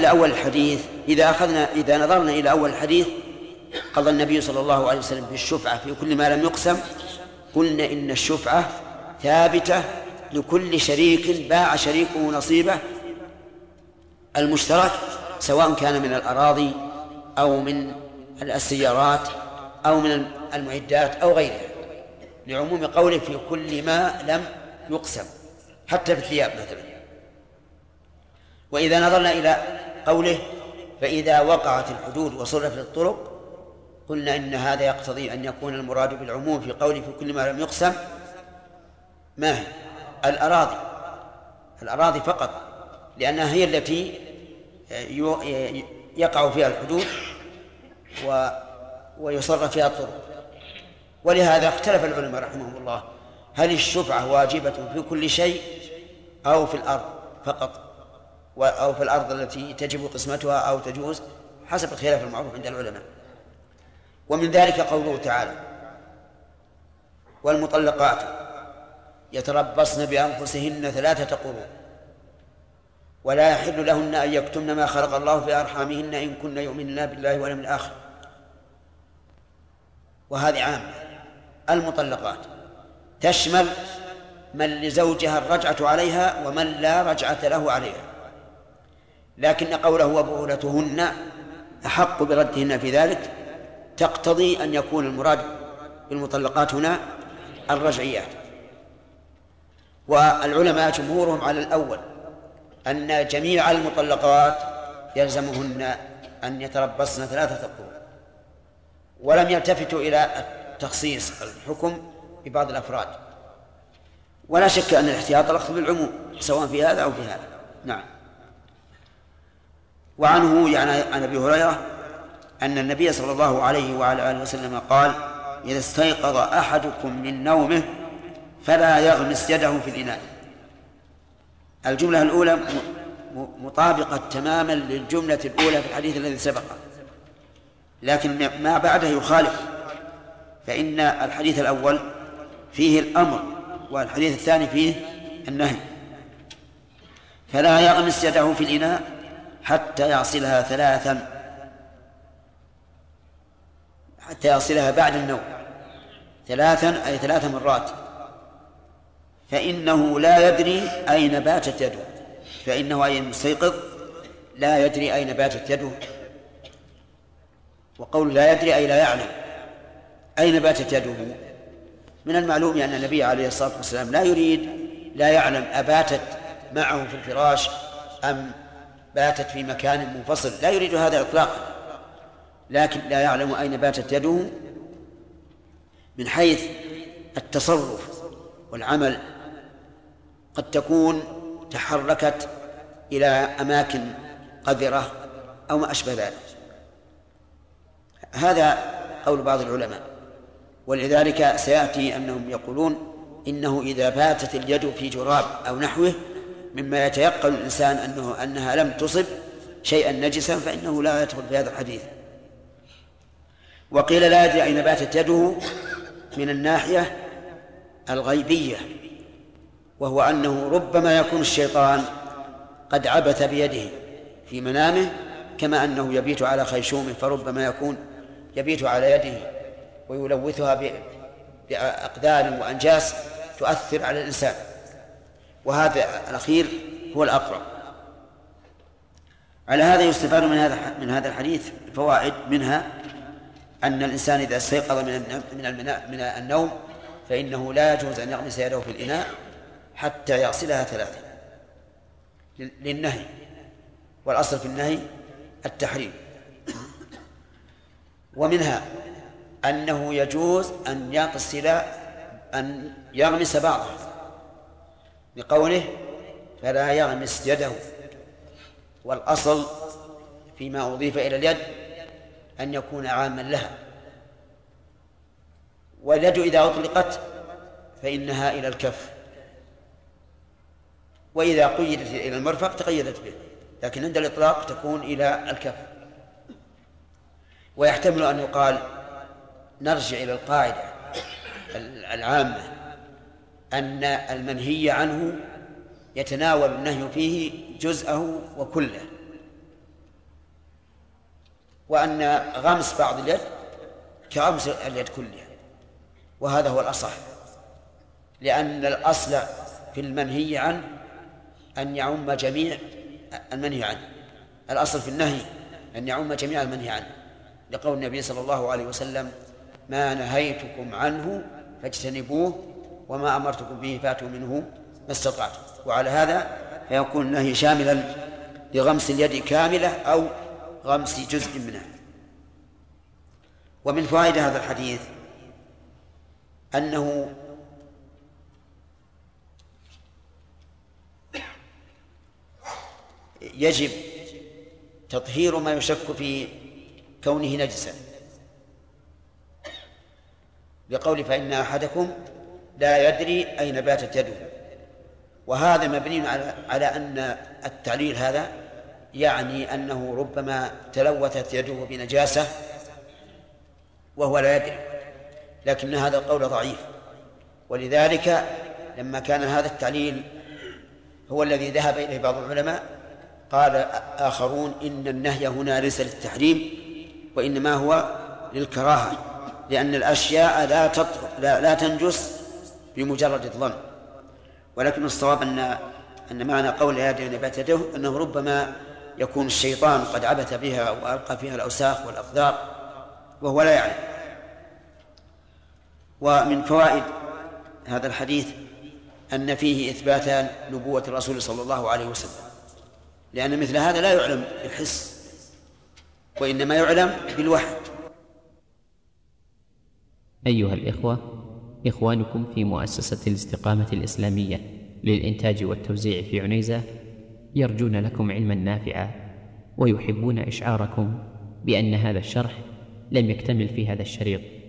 نظرنا إلى أول الحديث قضى النبي صلى الله عليه وسلم بالشفعة في كل ما لم يقسم، قلنا إن الشفعة ثابتة لكل شريك باع شريكه نصيبه المشترك، سواء كان من الأراضي أو من السيارات أو من المعدات أو غيرها، لعموم قوله في كل ما لم يقسم، حتى في الثياب مثلا. وإذا نظرنا إلى قوله فإذا وقعت الحدود وصرفت الطرق، قلنا إن هذا يقتضي أن يكون المراد بالعموم في قوله في كل ما لم يقسم ما هي؟ الأراضي فقط، لأنها هي التي يقع فيها الحدود ويصرف فيها الطرق. ولهذا اختلف العلماء رحمهم الله هل الشفعة واجبة في كل شيء أو في الأرض فقط، أو في الأرض التي تجب قسمتها أو تجوز، حسب الخلاف المعروف عند العلماء. ومن ذلك قوله تعالى: والمطلقات يتربصن بأنفسهن 3 قروء ولا يحل لهن أن يكتمن ما خلق الله في أرحامهن إن كن يؤمنن بالله واليوم الآخر. وهذه عامة. المطلقات تشمل من لزوجها الرجعة عليها ومن لا رجعة له عليها، لكن قوله وبعولتهن أحق بردهن في ذلك، تقتضي أن يكون المراد بالمطلقات هنا الرجعيات. والعلماء جمهورهم على الأول أن جميع المطلقات يلزمهن أن يتربصن 3 قروء، ولم يلتفتوا إلى تخصيص الحكم ببعض الأفراد. ولا شك أن الاحتياط الأخذ بالعموم سواء في هذا أو في هذا. نعم. وعنه يعني عن أبي هريرة أن النبي صلى الله عليه وعلى آله وسلم قال: إذا استيقظ أحدكم من نومه فلا يغمس يده في الإناء. الجملة الأولى مطابقة تماما للجملة الأولى في الحديث الذي سبق، لكن ما بعده يخالف، فإن الحديث الأول فيه الأمر والحديث الثاني فيه النهي. فلا يغمس يده في الإناء حتى يغسلها 3، حتى يغسلها بعد النوم 3 أي 3 مرات، فإنه لا يدري أين باتت يده، فإنه أي المستيقظ لا يدري أين باتت يده. وقول لا يدري أي لا يعلم أين باتت يده. من المعلوم أن النبي عليه الصلاة والسلام لا يريد لا يعلم أباتت معه في الفراش أم باتت في مكان منفصل، لا يريد هذا إطلاقا، لكن لا يعلم أين باتت يده من حيث التصرف والعمل. قد تكون تحركت إلى أماكن قذرة أو ما أشبه ذلك. هذا قول بعض العلماء، ولذلك سيأتي أنهم يقولون إنه إذا باتت اليد في جراب أو نحوه مما يتيقن الإنسان أنها لم تصب شيئا نجسا فإنه لا يدخل في هذا الحديث. وقيل لا يدري أين باتت يده من الناحية الغيبية، وهو أنه ربما يكون الشيطان قد عبث بيده في منامه، كما أنه يبيت على خيشومه، فربما يكون يبيت على يده ويلوثها بأقدار وأنجاس تؤثر على الإنسان، وهذا الأخير هو الأقرب. على هذا يستفاد من هذا الحديث فوائد، منها أن الإنسان إذا استيقظ من النوم فإنه لا يجوز أن يغمس يده في الإناء حتى يغسلها 3 للنهي، والأصل في النهي التحريم. ومنها أنه يجوز أن يغمس بعضه بقوله فلا يغمس يده، والأصل فيما أضيف إلى اليد أن يكون عاما لها، واليد إذا أطلقت فإنها إلى الكف، وإذا قيدت إلى المرفق تقيدت به، لكن عند الإطلاق تكون إلى الكف. ويحتمل أن يقال نرجع إلى القاعدة العامة أن المنهي عنه يتناول النهي فيه جزءه وكله، وأن غمس بعض اليد كغمس اليد كلها، وهذا هو الأصح، لأن الأصل في المنهي عنه أن يعم جميع المنهي عنه، الأصل في النهي أن يعم جميع المنهي عنه، لقول النبي صلى الله عليه وسلم ما نهيتكم عنه فاجتنبوه وما أمرتكم به فاتوا منه ما استطعتم. وعلى هذا فيكون النهي شاملا لغمس اليد كاملة أو غمس جزء منها. ومن فوائد هذا الحديث أنه يجب تطهير ما يشك في كونه نجسا، بقول فإن أحدكم لا يدري أين باتت يده، وهذا مبني على أن التعليل هذا يعني أنه ربما تلوثت يده بنجاسة وهو لا يدري، لكن هذا القول ضعيف، ولذلك لما كان هذا التعليل هو الذي ذهب إليه بعض العلماء قال آخرون إن النهي هنا ليس للتحريم وإنما هو للكراهة، لأن الأشياء لا تنجس بمجرد الظن. ولكن الصواب أن معنى قول لا يدري أين باتت يده أنه ربما يكون الشيطان قد عبث بها وألقى فيها الأوساخ والأقدار وهو لا يعلم. ومن فوائد هذا الحديث أن فيه إثبات نبوة الرسول صلى الله عليه وسلم، لأن مثل هذا لا يعلم بالحس وإنما يعلم بالوحي. أيها الإخوة، إخوانكم في مؤسسة الاستقامة الإسلامية للإنتاج والتوزيع في عنيزة يرجون لكم علما نافعا، ويحبون إشعاركم بأن هذا الشرح لم يكتمل في هذا الشريط،